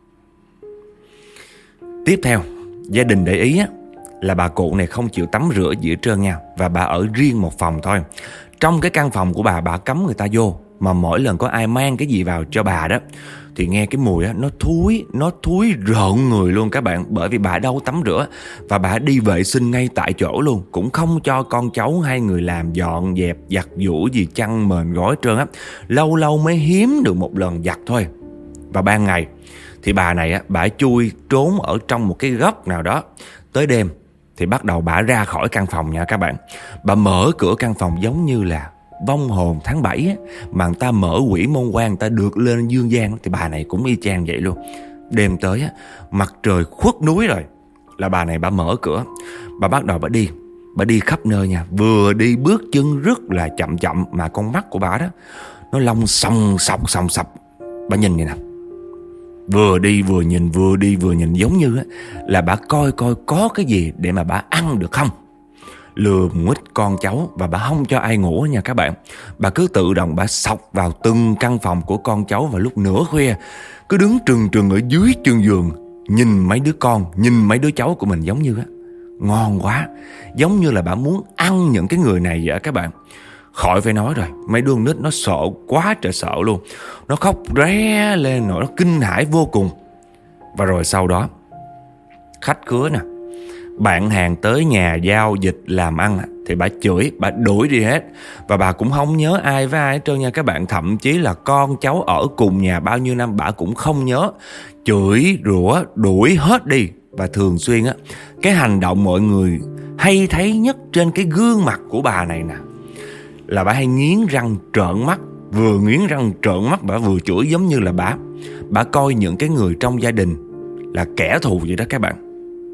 Speaker 1: Tiếp theo, gia đình để ý á, là bà cụ này không chịu tắm rửa gì hết trơn nha. Và bà ở riêng một phòng thôi. Trong cái căn phòng của bà, bà cấm người ta vô. Mà mỗi lần có ai mang cái gì vào cho bà đó thì nghe cái mùi á, nó thúi, nó thúi rợn người luôn các bạn. Bởi vì bà đâu tắm rửa, và bà đi vệ sinh ngay tại chỗ luôn. Cũng không cho con cháu hay người làm dọn dẹp, giặt giũ gì chăn mền gói trơn á. Lâu lâu mới hiếm được một lần giặt thôi. Và ban ngày thì bà này á, bà chui trốn ở trong một cái góc nào đó. Tới đêm thì bắt đầu bà ra khỏi căn phòng nha các bạn. Bà mở cửa căn phòng giống như là vong hồn tháng bảy á, mà người ta mở quỷ môn quan, người ta được lên dương gian. Thì bà này cũng y chang vậy luôn. Đêm tới á, mặt trời khuất núi rồi, là bà này bà mở cửa. Bà bắt đầu bà đi. Bà đi khắp nơi nha. Vừa đi bước chân rất là chậm chậm, mà con mắt của bà đó nó long sòng sọc sòng sọc. Bà nhìn vậy nè, vừa đi vừa nhìn, vừa đi vừa nhìn, giống như á, là bà coi coi có cái gì để mà bà ăn được không. Lừa nguyết con cháu và bà không cho ai ngủ nha các bạn. Bà cứ tự động bà xộc vào từng căn phòng của con cháu vào lúc nửa khuya, cứ đứng trừng trừng ở dưới chân giường, nhìn mấy đứa con, nhìn mấy đứa cháu của mình, giống như á, ngon quá, giống như là bà muốn ăn những cái người này vậy các bạn. Khỏi phải nói rồi, mấy đứa con nít nó sợ quá trời sợ luôn. Nó khóc ré lên, nó kinh hãi vô cùng. Và rồi sau đó, khách khứa nè, bạn hàng tới nhà giao dịch làm ăn thì bà chửi, bà đuổi đi hết. Và bà cũng không nhớ ai với ai hết trơn nha các bạn. Thậm chí là con cháu ở cùng nhà bao nhiêu năm bà cũng không nhớ. Chửi, rủa, đuổi hết đi. Và thường xuyên á, cái hành động mọi người hay thấy nhất trên cái gương mặt của bà này nè, là bà hay nghiến răng trợn mắt. Vừa nghiến răng trợn mắt, bà vừa chửi, giống như là bà Bà coi những cái người trong gia đình là kẻ thù vậy đó các bạn.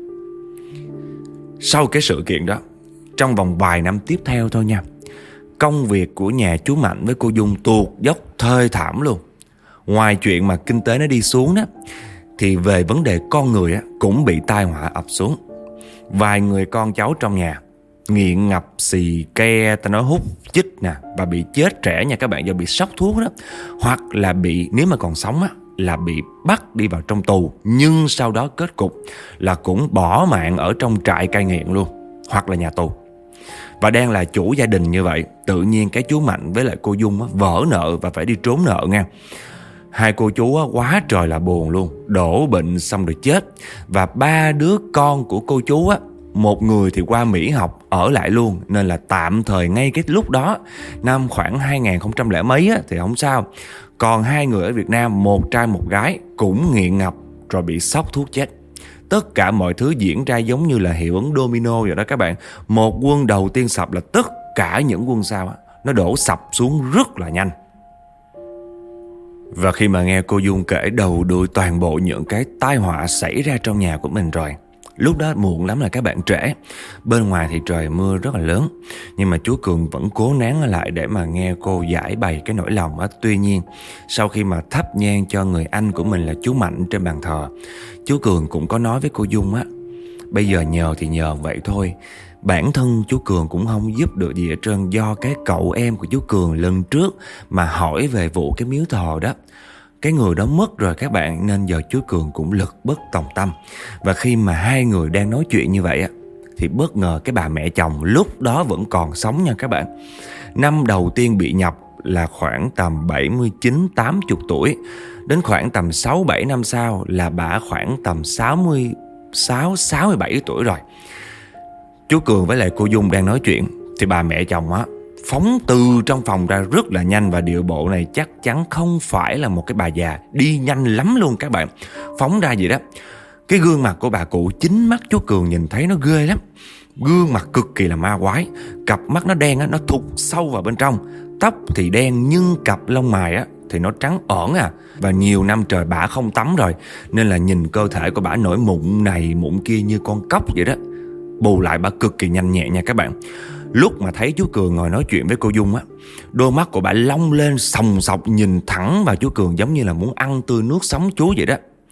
Speaker 1: Sau cái sự kiện đó, trong vòng vài năm tiếp theo thôi nha, công việc của nhà chú Mạnh với cô Dung tuột dốc thê thảm luôn. Ngoài chuyện mà kinh tế nó đi xuống đó, thì về vấn đề con người á, cũng bị tai họa ập xuống. Vài người con cháu trong nhà nghiện ngập xì ke, ta nói hút chích nè, và bị chết trẻ nha các bạn, do bị sốc thuốc đó. Hoặc là bị, nếu mà còn sống á, là bị bắt đi vào trong tù, nhưng sau đó kết cục là cũng bỏ mạng ở trong trại cai nghiện luôn, hoặc là nhà tù. Và đang là chủ gia đình như vậy, tự nhiên cái chú Mạnh với lại cô Dung á, vỡ nợ và phải đi trốn nợ nha. Hai cô chú á, quá trời là buồn luôn, đổ bệnh xong rồi chết. Và ba đứa con của cô chú á, một người thì qua Mỹ học ở lại luôn, nên là tạm thời ngay cái lúc đó, năm khoảng hai nghìn không trăm lẻ mấy á, thì không sao. Còn hai người ở Việt Nam, một trai một gái, cũng nghiện ngập rồi bị sốc thuốc chết. Tất cả mọi thứ diễn ra giống như là hiệu ứng domino vậy đó các bạn. Một quân đầu tiên sập là tất cả những quân sau á, nó đổ sập xuống rất là nhanh. Và khi mà nghe cô Dung kể đầu đuôi toàn bộ những cái tai họa xảy ra trong nhà của mình rồi, lúc đó muộn lắm là các bạn trễ. Bên ngoài thì trời mưa rất là lớn, nhưng mà chú Cường vẫn cố nén lại để mà nghe cô giải bày cái nỗi lòng á. Tuy nhiên, sau khi mà thắp nhang cho người anh của mình là chú Mạnh trên bàn thờ, chú Cường cũng có nói với cô Dung á, bây giờ nhờ thì nhờ vậy thôi. Bản thân chú Cường cũng không giúp được gì hết trơn, do cái cậu em của chú Cường lần trước mà hỏi về vụ cái miếu thờ đó, cái người đó mất rồi các bạn, nên giờ chú Cường cũng lực bất tòng tâm. Và khi mà hai người đang nói chuyện như vậy á, thì bất ngờ cái bà mẹ chồng lúc đó vẫn còn sống nha các bạn. Năm đầu tiên bị nhập là khoảng tầm bảy mươi chín tám mươi tuổi. Đến khoảng tầm sáu bảy năm sau là bà khoảng tầm sáu mươi sáu sáu mươi bảy tuổi rồi. Chú Cường với lại cô Dung đang nói chuyện thì bà mẹ chồng á phóng từ trong phòng ra rất là nhanh, và điệu bộ này chắc chắn không phải là một cái bà già, đi nhanh lắm luôn các bạn. Phóng ra vậy đó. Cái gương mặt của bà cụ chính mắt chú Cường nhìn thấy nó ghê lắm. Gương mặt cực kỳ là ma quái, cặp mắt nó đen á, nó thụt sâu vào bên trong. Tóc thì đen nhưng cặp lông mày á thì nó trắng ẩn à. Và nhiều năm trời bả không tắm rồi, nên là nhìn cơ thể của bả nổi mụn này mụn kia như con cóc vậy đó. Bù lại bả cực kỳ nhanh nhẹn nha các bạn. Lúc mà thấy chú Cường ngồi nói chuyện với cô Dung á, đôi mắt của bả long lên sòng sọc nhìn thẳng vào chú Cường, giống như là muốn ăn tươi nước sống chú vậy đó.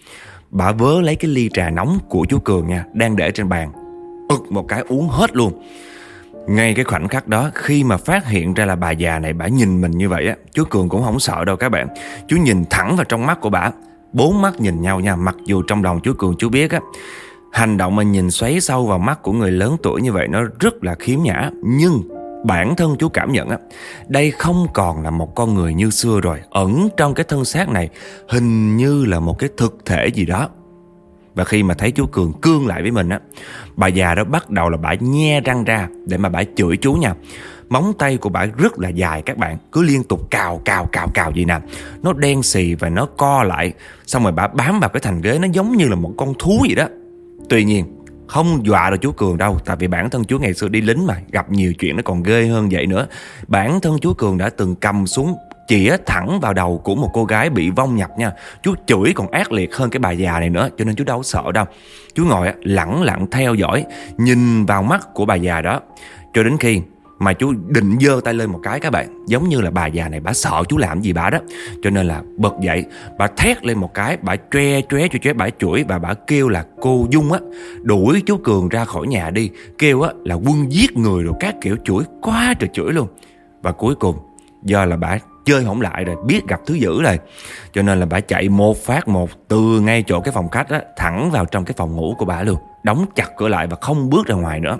Speaker 1: Bả vớ lấy cái ly trà nóng của chú Cường nha, đang để trên bàn, ực một cái uống hết luôn. Ngay cái khoảnh khắc đó, khi mà phát hiện ra là bà già này bả nhìn mình như vậy á, chú Cường cũng không sợ đâu các bạn. Chú nhìn thẳng vào trong mắt của bả, bốn mắt nhìn nhau nha. Mặc dù trong lòng chú Cường chú biết á, hành động mà nhìn xoáy sâu vào mắt của người lớn tuổi như vậy nó rất là khiếm nhã, nhưng bản thân chú cảm nhận á, đây không còn là một con người như xưa rồi. Ẩn trong cái thân xác này hình như là một cái thực thể gì đó. Và khi mà thấy chú Cường cương lại với mình á, bà già đó bắt đầu là bả nhe răng ra để mà bả chửi chú nha. Móng tay của bả rất là dài các bạn, cứ liên tục cào cào cào cào gì nè. Nó đen xì và nó co lại, xong rồi bả bám vào cái thành ghế, nó giống như là một con thú vậy đó. Tuy nhiên không dọa được chú Cường đâu, tại vì bản thân chú ngày xưa đi lính mà, gặp nhiều chuyện nó còn ghê hơn vậy nữa. Bản thân chú Cường đã từng cầm xuống chĩa thẳng vào đầu của một cô gái bị vong nhập nha. Chú chửi còn ác liệt hơn cái bà già này nữa, cho nên chú đâu có sợ đâu. Chú ngồi lẳng lặng theo dõi, nhìn vào mắt của bà già đó, cho đến khi mà chú định giơ tay lên một cái các bạn, giống như là bà già này bả sợ chú làm gì bả đó, cho nên là bật dậy, bả thét lên một cái, bả choe choé choe choé, bả chửi và bả kêu là cô Dung á đuổi chú Cường ra khỏi nhà đi, kêu á là quân giết người rồi các kiểu, chửi quá trời chửi luôn. Và cuối cùng do là bả chơi hổng lại rồi, biết gặp thứ dữ rồi, cho nên là bả chạy một phát một từ ngay chỗ cái phòng khách á thẳng vào trong cái phòng ngủ của bả luôn, đóng chặt cửa lại và không bước ra ngoài nữa.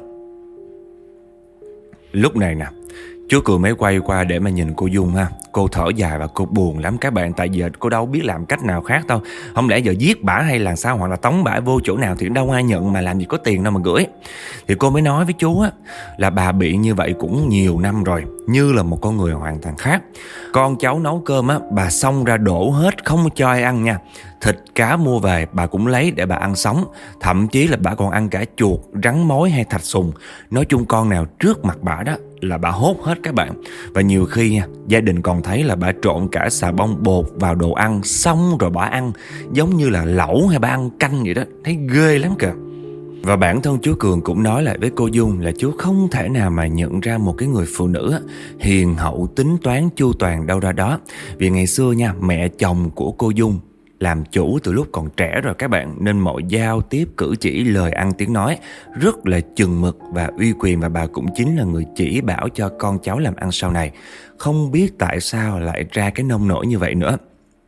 Speaker 1: Lúc này nè, chú Cường mới quay qua để mà nhìn cô Dung ha. Cô thở dài và cô buồn lắm các bạn, tại giờ cô đâu biết làm cách nào khác đâu. Không lẽ giờ giết bả hay là sao, hoặc là tống bả vô chỗ nào thì đâu ai nhận, mà làm gì có tiền đâu mà gửi. Thì cô mới nói với chú á là bà bị như vậy cũng nhiều năm rồi, như là một con người hoàn toàn khác. Con cháu nấu cơm á, bà xông ra đổ hết, không cho ai ăn nha. Thịt cá mua về bà cũng lấy để bà ăn sống. Thậm chí là bà còn ăn cả chuột, rắn mối hay thạch sùng. Nói chung con nào trước mặt bà đó là bà hốt hết các bạn. Và nhiều khi nha, gia đình còn thấy là bà trộn cả xà bông bột vào đồ ăn, xong rồi bà ăn giống như là lẩu hay bà ăn canh vậy đó. Thấy ghê lắm kìa. Và bản thân chú Cường cũng nói lại với cô Dung là chú không thể nào mà nhận ra một cái người phụ nữ hiền hậu, tính toán, chu toàn đâu ra đó. Vì ngày xưa nha, mẹ chồng của cô Dung làm chủ từ lúc còn trẻ rồi các bạn, nên mọi giao tiếp, cử chỉ, lời ăn tiếng nói rất là chừng mực và uy quyền. Và bà cũng chính là người chỉ bảo cho con cháu làm ăn sau này. Không biết tại sao lại ra cái nông nổi như vậy nữa.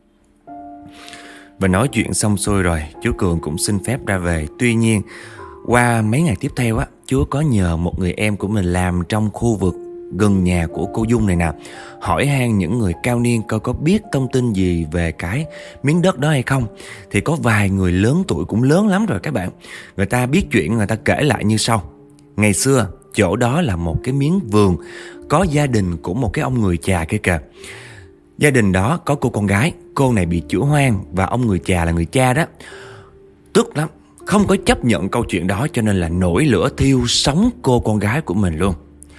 Speaker 1: Và nói chuyện xong xuôi rồi, chú Cường cũng xin phép ra về. Tuy nhiên qua mấy ngày tiếp theo á, chú có nhờ một người em của mình làm trong khu vực gần nhà của cô Dung này nè, hỏi han những người cao niên coi có biết thông tin gì về cái miếng đất đó hay không. Thì có vài người lớn tuổi, cũng lớn lắm rồi các bạn, người ta biết chuyện, người ta kể lại như sau. Ngày xưa chỗ đó là một cái miếng vườn, có gia đình của một cái ông người chà kia kìa. Gia đình đó có cô con gái, cô này bị chữa hoang, và ông người chà là người cha đó tức lắm, không có chấp nhận câu chuyện đó, cho nên là nổi lửa thiêu sống cô con gái của mình luôn.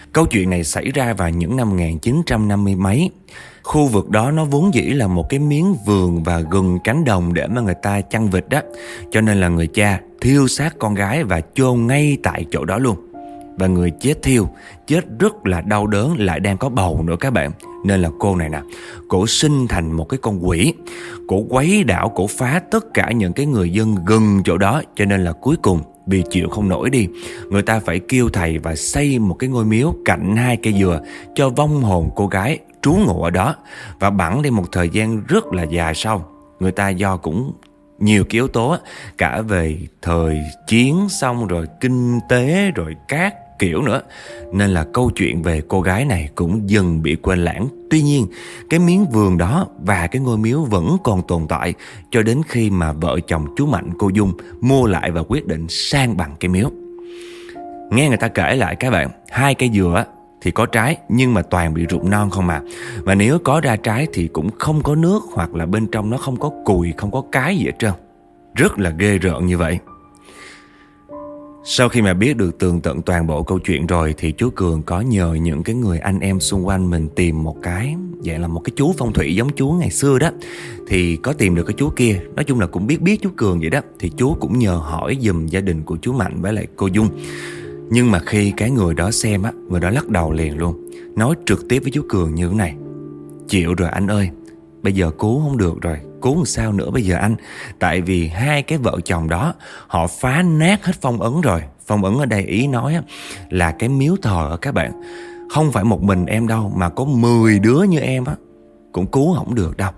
Speaker 1: Câu chuyện này xảy ra vào những năm một nghìn chín trăm năm mươi mấy. Khu vực đó nó vốn dĩ là một cái miếng vườn và gần cánh đồng để mà người ta chăn vịt đó. Cho nên là người cha thiêu xác con gái và chôn ngay tại chỗ đó luôn. Và người chết thiêu, chết rất là đau đớn, lại đang có bầu nữa các bạn. Nên là cô này nè, cổ sinh thành một cái con quỷ. Cổ quấy đảo, cổ phá tất cả những cái người dân gần chỗ đó. Cho nên là cuối cùng vì chịu không nổi đi, người ta phải kêu thầy và xây một cái ngôi miếu cạnh hai cây dừa cho vong hồn cô gái trú ngụ ở đó. Và bẵng đi một thời gian rất là dài sau, người ta do cũng nhiều cái yếu tố, cả về thời chiến xong rồi kinh tế rồi các kiểu nữa, nên là câu chuyện về cô gái này cũng dần bị quên lãng. Tuy nhiên cái miếng vườn đó và cái ngôi miếu vẫn còn tồn tại cho đến khi mà vợ chồng chú Mạnh cô Dung mua lại và quyết định san bằng cái miếu. Nghe người ta kể lại các bạn, hai cây dừa thì có trái nhưng mà toàn bị rụng non không à. Và nếu có ra trái thì cũng không có nước, hoặc là bên trong nó không có cùi, không có cái gì hết trơn. Rất là ghê rợn như vậy. Sau khi mà biết được tường tận toàn bộ câu chuyện rồi thì chú Cường có nhờ những cái người anh em xung quanh mình tìm một cái, vậy là một cái chú phong thủy giống chú ngày xưa đó. Thì có tìm được cái chú kia, nói chung là cũng biết biết chú Cường vậy đó. Thì chú cũng nhờ hỏi giùm gia đình của chú Mạnh với lại cô Dung. Nhưng mà khi cái người đó xem á, người đó lắc đầu liền luôn, nói trực tiếp với chú Cường như thế này: chịu rồi anh ơi, bây giờ cứu không được rồi, cứu làm sao nữa bây giờ anh. Tại vì hai cái vợ chồng đó họ phá nát hết phong ấn rồi. Phong ấn ở đây ý nói là cái miếu thờ ở các bạn. Không phải một mình em đâu, mà có mười đứa như em á cũng cứu không được đâu.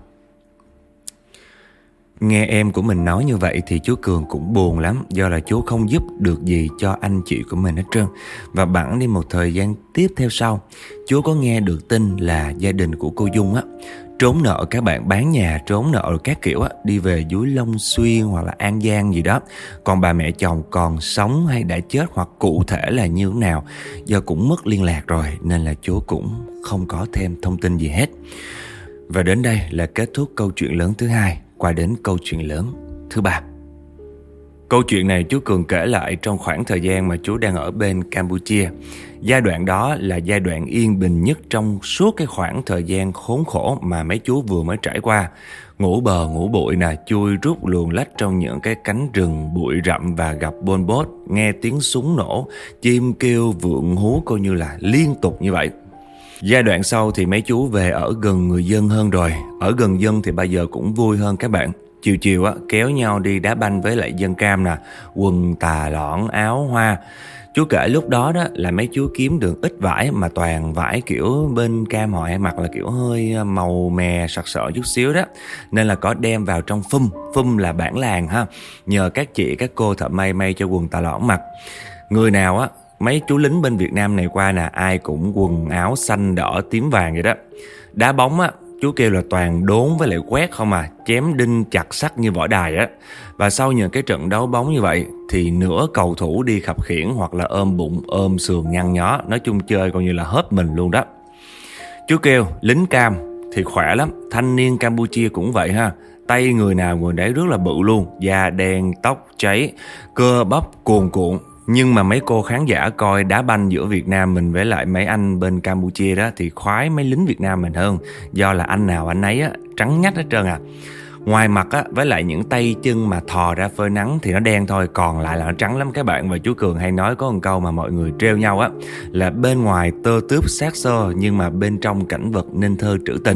Speaker 1: Nghe em của mình nói như vậy thì chú Cường cũng buồn lắm, do là chú không giúp được gì cho anh chị của mình hết trơn. Và bẵng đi một thời gian tiếp theo sau, chú có nghe được tin là gia đình của cô Dung á trốn nợ các bạn, bán nhà trốn nợ rồi các kiểu á, đi về dưới Long Xuyên hoặc là An Giang gì đó. Còn bà mẹ chồng còn sống hay đã chết, hoặc cụ thể là như thế nào, do cũng mất liên lạc rồi nên là chú cũng không có thêm thông tin gì hết. Và đến đây là kết thúc câu chuyện lớn thứ hai, qua đến câu chuyện lớn thứ ba. Câu chuyện này chú Cường kể lại trong khoảng thời gian mà chú đang ở bên Campuchia. Giai đoạn đó là giai đoạn yên bình nhất trong suốt cái khoảng thời gian khốn khổ mà mấy chú vừa mới trải qua. Ngủ bờ ngủ bụi nè, chui rút luồn lách trong những cái cánh rừng bụi rậm và gặp Pol Pot, nghe tiếng súng nổ, chim kêu vượn hú coi như là liên tục như vậy. Giai đoạn sau thì mấy chú về ở gần người dân hơn rồi. Ở gần dân thì bây giờ cũng vui hơn các bạn. Chiều chiều á, kéo nhau đi đá banh với lại dân Cam nè, quần tà lõn áo hoa. Chú kể lúc đó đó là mấy chú kiếm được ít vải, mà toàn vải kiểu bên Cam họ hay mặc là kiểu hơi màu mè sặc sỡ chút xíu đó. Nên là có đem vào trong phum, phum là bản làng ha, nhờ các chị các cô thợ may may cho quần tà lõn mặc. Người nào á, mấy chú lính bên Việt Nam này qua nè, ai cũng quần áo xanh đỏ tím vàng vậy đó. Đá bóng á, chú kêu là toàn đốn với lại quét không à, chém đinh chặt sắt như võ đài á. Và sau những cái trận đấu bóng như vậy thì nửa cầu thủ đi khập khiễng hoặc là ôm bụng, ôm sườn nhăn nhó, nói chung chơi coi như là hết mình luôn đó. Chú kêu lính Cam thì khỏe lắm, thanh niên Campuchia cũng vậy ha. Tay người nào người đấy rất là bự luôn, da đen, tóc cháy, cơ bắp cuồn cuộn. Nhưng mà mấy cô khán giả coi đá banh giữa Việt Nam mình với lại mấy anh bên Campuchia đó thì khoái mấy lính Việt Nam mình hơn, do là anh nào anh ấy á, trắng nhách hết trơn à. Ngoài mặt á, với lại những tay chân mà thò ra phơi nắng thì nó đen thôi, còn lại là nó trắng lắm các bạn. Và chú Cường hay nói có một câu mà mọi người trêu nhau á, là bên ngoài tơ tướp xác xơ nhưng mà bên trong cảnh vật nên thơ trữ tình.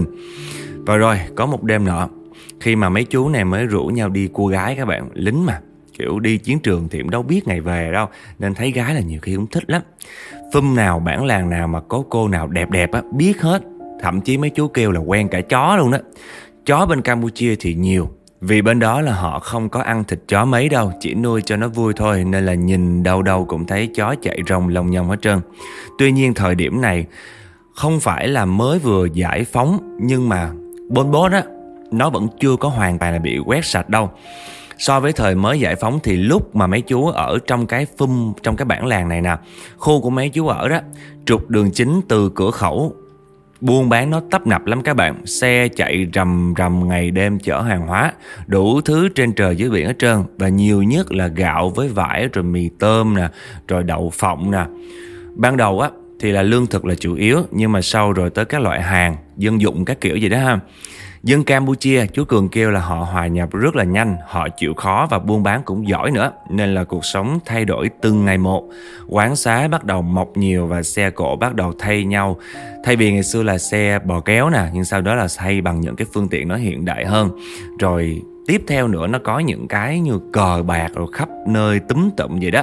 Speaker 1: Và rồi có một đêm nọ, khi mà mấy chú này mới rủ nhau đi cua gái các bạn, lính mà kiểu đi chiến trường thì cũng đâu biết ngày về đâu, nên thấy gái là nhiều khi cũng thích lắm. Phum nào bản làng nào mà có cô nào đẹp đẹp á biết hết. Thậm chí mấy chú kêu là quen cả chó luôn đó. Chó bên Campuchia thì nhiều, vì bên đó là họ không có ăn thịt chó mấy đâu, chỉ nuôi cho nó vui thôi, nên là nhìn đâu đâu cũng thấy chó chạy rong lông nhông hết trơn. Tuy nhiên thời điểm này không phải là mới vừa giải phóng, nhưng mà Pol Pot á, nó vẫn chưa có hoàn toàn là bị quét sạch đâu. So với thời mới giải phóng thì lúc mà mấy chú ở trong cái phum, trong cái bản làng này nè, khu của mấy chú ở đó, trục đường chính từ cửa khẩu, buôn bán nó tấp nập lắm các bạn. Xe chạy rầm rầm ngày đêm chở hàng hóa, đủ thứ trên trời dưới biển hết trơn. Và nhiều nhất là gạo với vải, rồi mì tôm nè, rồi đậu phộng nè. Ban đầu á thì là lương thực là chủ yếu, nhưng mà sau rồi tới các loại hàng, dân dụng các kiểu gì đó ha. Dân Campuchia, chú Cường kêu là họ hòa nhập rất là nhanh, họ chịu khó và buôn bán cũng giỏi nữa, nên là cuộc sống thay đổi từng ngày một. Quán xá bắt đầu mọc nhiều và xe cộ bắt đầu thay nhau. Thay vì ngày xưa là xe bò kéo nè, nhưng sau đó là thay bằng những cái phương tiện nó hiện đại hơn. Rồi tiếp theo nữa nó có những cái như cờ bạc rồi khắp nơi túm tụm vậy đó.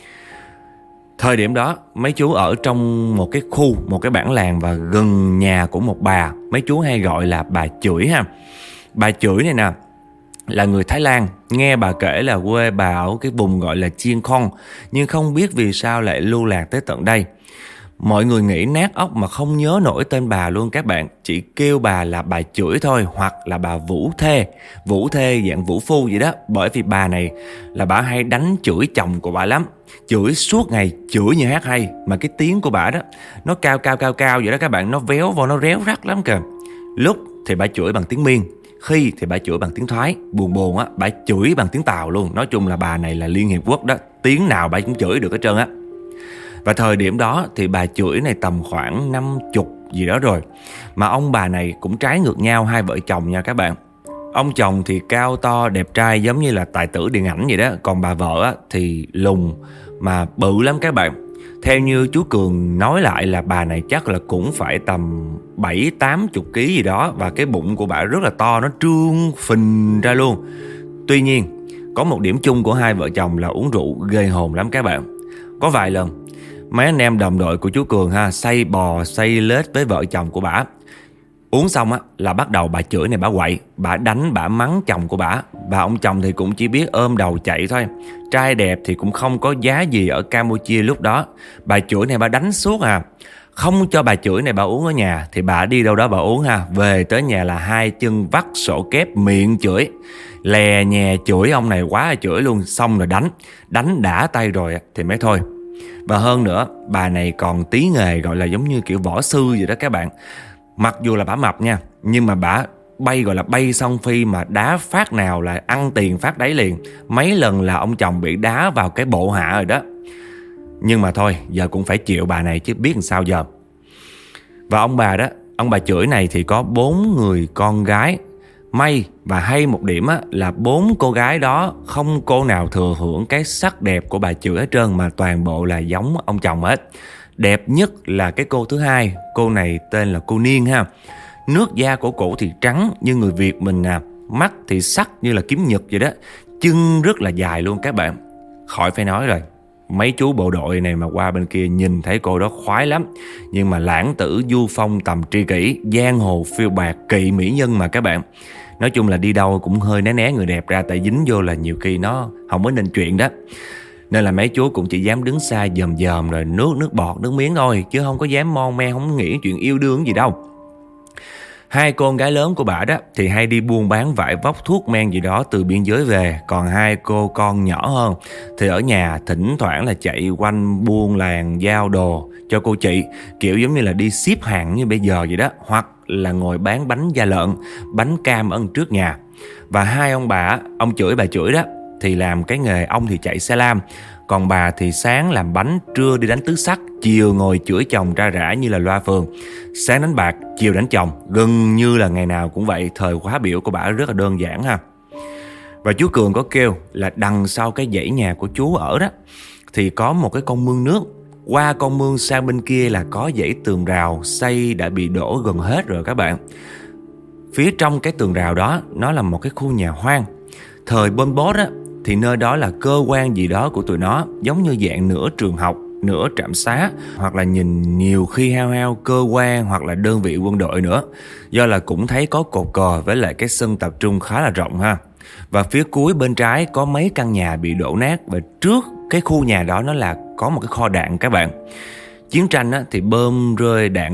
Speaker 1: Thời điểm đó, mấy chú ở trong một cái khu, một cái bản làng và gần nhà của một bà, mấy chú hay gọi là bà Chưởi ha. Bà Chưởi này nè, là người Thái Lan, nghe bà kể là quê bà ở cái vùng gọi là Chiên Khong, nhưng không biết vì sao lại lưu lạc tới tận đây. Mọi người nghĩ nát óc mà không nhớ nổi tên bà luôn các bạn, chỉ kêu bà là bà Chưởi thôi, hoặc là bà Vũ Thê. Vũ Thê dạng vũ phu vậy đó, bởi vì bà này là bà hay đánh chửi chồng của bà lắm. Chửi suốt ngày, chửi như hát hay, mà cái tiếng của bà đó nó cao cao cao cao vậy đó các bạn, nó véo vào, nó réo rắt lắm kìa. Lúc thì bà chửi bằng tiếng Miên, khi thì bà chửi bằng tiếng Thái, buồn buồn á, bà chửi bằng tiếng Tàu luôn. Nói chung là bà này là Liên Hiệp Quốc đó, tiếng nào bà cũng chửi được hết trơn á. Và thời điểm đó thì bà Chưởi này tầm khoảng năm chục gì đó rồi. Mà ông bà này cũng trái ngược nhau hai vợ chồng nha các bạn. Ông chồng thì cao to đẹp trai giống như là tài tử điện ảnh vậy đó. Còn bà vợ á, thì lùn mà bự lắm các bạn. Theo như chú Cường nói lại là bà này chắc là cũng phải tầm bảy tám chục ký gì đó. Và cái bụng của bà rất là to, nó trương phình ra luôn. Tuy nhiên có một điểm chung của hai vợ chồng là uống rượu ghê hồn lắm các bạn. Có vài lần mấy anh em đồng đội của chú Cường ha, xay bò xay lết với vợ chồng của bả. Uống xong á là bắt đầu bà Chưởi này bả quậy, bả đánh bả mắng chồng của bả. Và ông chồng thì cũng chỉ biết ôm đầu chạy thôi. Trai đẹp thì cũng không có giá gì ở Campuchia lúc đó. Bà Chưởi này bả đánh suốt à. Không cho bà Chưởi này bà uống ở nhà thì bà đi đâu đó bà uống ha. Về tới nhà là hai chân vắt sổ kép, miệng chửi, lè nhè chửi ông này quá là chửi luôn. Xong rồi đánh, đánh đã tay rồi thì mới thôi. Và hơn nữa, bà này còn tí nghề gọi là giống như kiểu võ sư vậy đó các bạn. Mặc dù là bả mập nha, nhưng mà bả bay gọi là bay song phi, mà đá phát nào là ăn tiền phát đấy liền. Mấy lần là ông chồng bị đá vào cái bộ hạ rồi đó. Nhưng mà thôi, giờ cũng phải chịu bà này chứ biết làm sao giờ. Và ông bà đó, ông bà Chưởi này thì có bốn người con gái. May và hay một điểm á, là bốn cô gái đó không cô nào thừa hưởng cái sắc đẹp của bà Chưởi hết trơn, mà toàn bộ là giống ông chồng hết. Đẹp nhất là cái cô thứ hai, cô này tên là cô Niên ha. Nước da của cổ thì trắng như người Việt mình nè, mắt thì sắc như là kiếm nhật vậy đó, chân rất là dài luôn các bạn. Khỏi phải nói rồi, mấy chú bộ đội này mà qua bên kia nhìn thấy cô đó khoái lắm. Nhưng mà lãng tử du phong tầm tri kỷ, giang hồ phiêu bạc, kỵ mỹ nhân mà các bạn. Nói chung là đi đâu cũng hơi né né người đẹp ra, tại dính vô là nhiều khi nó không có nên chuyện đó. Nên là mấy chú cũng chỉ dám đứng xa dòm dòm rồi nước nước bọt nước miếng thôi, chứ không có dám mon men, không nghĩ chuyện yêu đương gì đâu. Hai con gái lớn của bà đó thì hay đi buôn bán vải vóc thuốc men gì đó từ biên giới về. Còn hai cô con nhỏ hơn thì ở nhà thỉnh thoảng là chạy quanh buôn làng giao đồ cho cô chị, kiểu giống như là đi ship hàng như bây giờ vậy đó. Hoặc là ngồi bán bánh da lợn, bánh cam ở trước nhà. Và hai ông bà, ông Chưởi bà Chưởi đó thì làm cái nghề, ông thì chạy xe lam, còn bà thì sáng làm bánh, trưa đi đánh tứ sắc, chiều ngồi chửi chồng ra rã như là loa phường. Sáng đánh bạc, chiều đánh chồng, gần như là ngày nào cũng vậy. Thời khóa biểu của bà rất là đơn giản ha. Và chú Cường có kêu là đằng sau cái dãy nhà của chú ở đó thì có một cái con mương nước. Qua con mương sang bên kia là có dãy tường rào xây đã bị đổ gần hết rồi các bạn. Phía trong cái tường rào đó nó là một cái khu nhà hoang. Thời Pol Pot á thì nơi đó là cơ quan gì đó của tụi nó, giống như dạng nửa trường học, nửa trạm xá, hoặc là nhìn nhiều khi hao hao cơ quan hoặc là đơn vị quân đội nữa. Do là cũng thấy có cột cờ với lại cái sân tập trung khá là rộng ha. Và phía cuối bên trái có mấy căn nhà bị đổ nát, và trước cái khu nhà đó nó là có một cái kho đạn các bạn. Chiến tranh á, thì bom rơi đạn lạc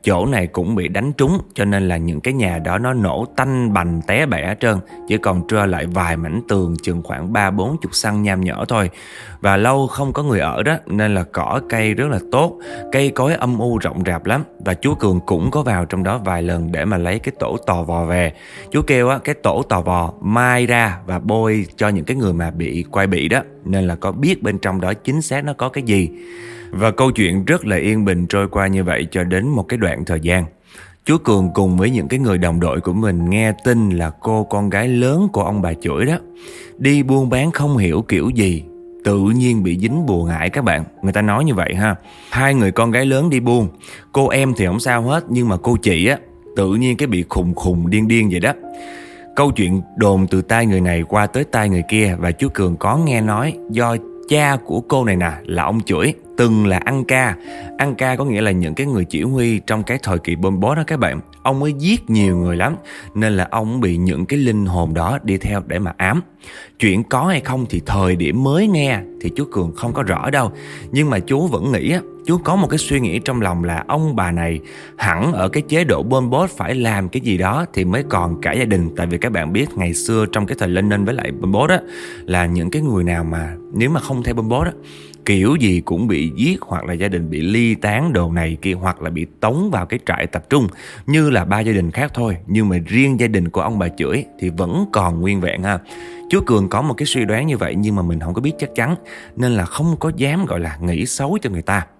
Speaker 1: chỗ này cũng bị đánh trúng, cho nên là những cái nhà đó nó nổ tanh bành té bẻ hết trơn, chỉ còn trơ lại vài mảnh tường chừng khoảng ba bốn chục xăng nham nhở thôi. Và lâu không có người ở đó, nên là cỏ cây rất là tốt, cây cối âm u rộng rạp lắm. Và chú Cường cũng có vào trong đó vài lần để mà lấy cái tổ tò vò về. Chú kêu á, cái tổ tò vò mai ra và bôi cho những cái người mà bị quai bị đó, nên là có biết bên trong đó chính xác nó có cái gì. Và câu chuyện rất là yên bình trôi qua như vậy cho đến một cái đoạn thời gian. Chú Cường cùng với những cái người đồng đội của mình nghe tin là cô con gái lớn của ông bà chửi đó, đi buôn bán không hiểu kiểu gì, tự nhiên bị dính bùa ngải các bạn. Người ta nói như vậy ha. Hai người con gái lớn đi buôn, cô em thì không sao hết, nhưng mà cô chị á, tự nhiên cái bị khùng khùng điên điên vậy đó. Câu chuyện đồn từ tai người này qua tới tai người kia, và chú Cường có nghe nói do cha của cô này nè là ông chửi từng là ăn ca. Ăn ca có nghĩa là những cái người chỉ huy trong cái thời kỳ Pol Pot đó các bạn. Ông ấy giết nhiều người lắm, nên là ông bị những cái linh hồn đó đi theo để mà ám. Chuyện có hay không thì thời điểm mới nghe thì chú Cường không có rõ đâu. Nhưng mà chú vẫn nghĩ á, chú có một cái suy nghĩ trong lòng là ông bà này hẳn ở cái chế độ Pol Pot phải làm cái gì đó thì mới còn cả gia đình. Tại vì các bạn biết ngày xưa trong cái thời Lenin với lại Pol Pot á, là những cái người nào mà nếu mà không theo Pol Pot á, kiểu gì cũng bị giết, hoặc là gia đình bị ly tán đồ này kia, hoặc là bị tống vào cái trại tập trung như là ba gia đình khác thôi. Nhưng mà riêng gia đình của ông bà chửi thì vẫn còn nguyên vẹn ha. Chú Cường có một cái suy đoán như vậy, nhưng mà mình không có biết chắc chắn, nên là không có dám gọi là nghĩ xấu cho người ta.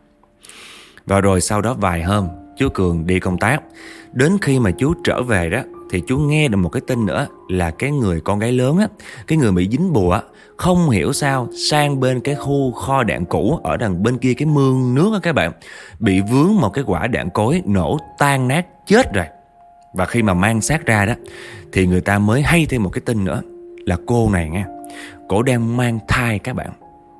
Speaker 1: Và rồi sau đó vài hôm chú Cường đi công tác, đến khi mà chú trở về đó thì chú nghe được một cái tin nữa là cái người con gái lớn á, cái người bị dính bùa á, không hiểu sao sang bên cái khu kho đạn cũ ở đằng bên kia cái mương nước á các bạn, bị vướng một cái quả đạn cối nổ tan nát chết rồi. Và khi mà mang xác ra đó thì người ta mới hay thêm một cái tin nữa là cô này nha, cổ đang mang thai các bạn.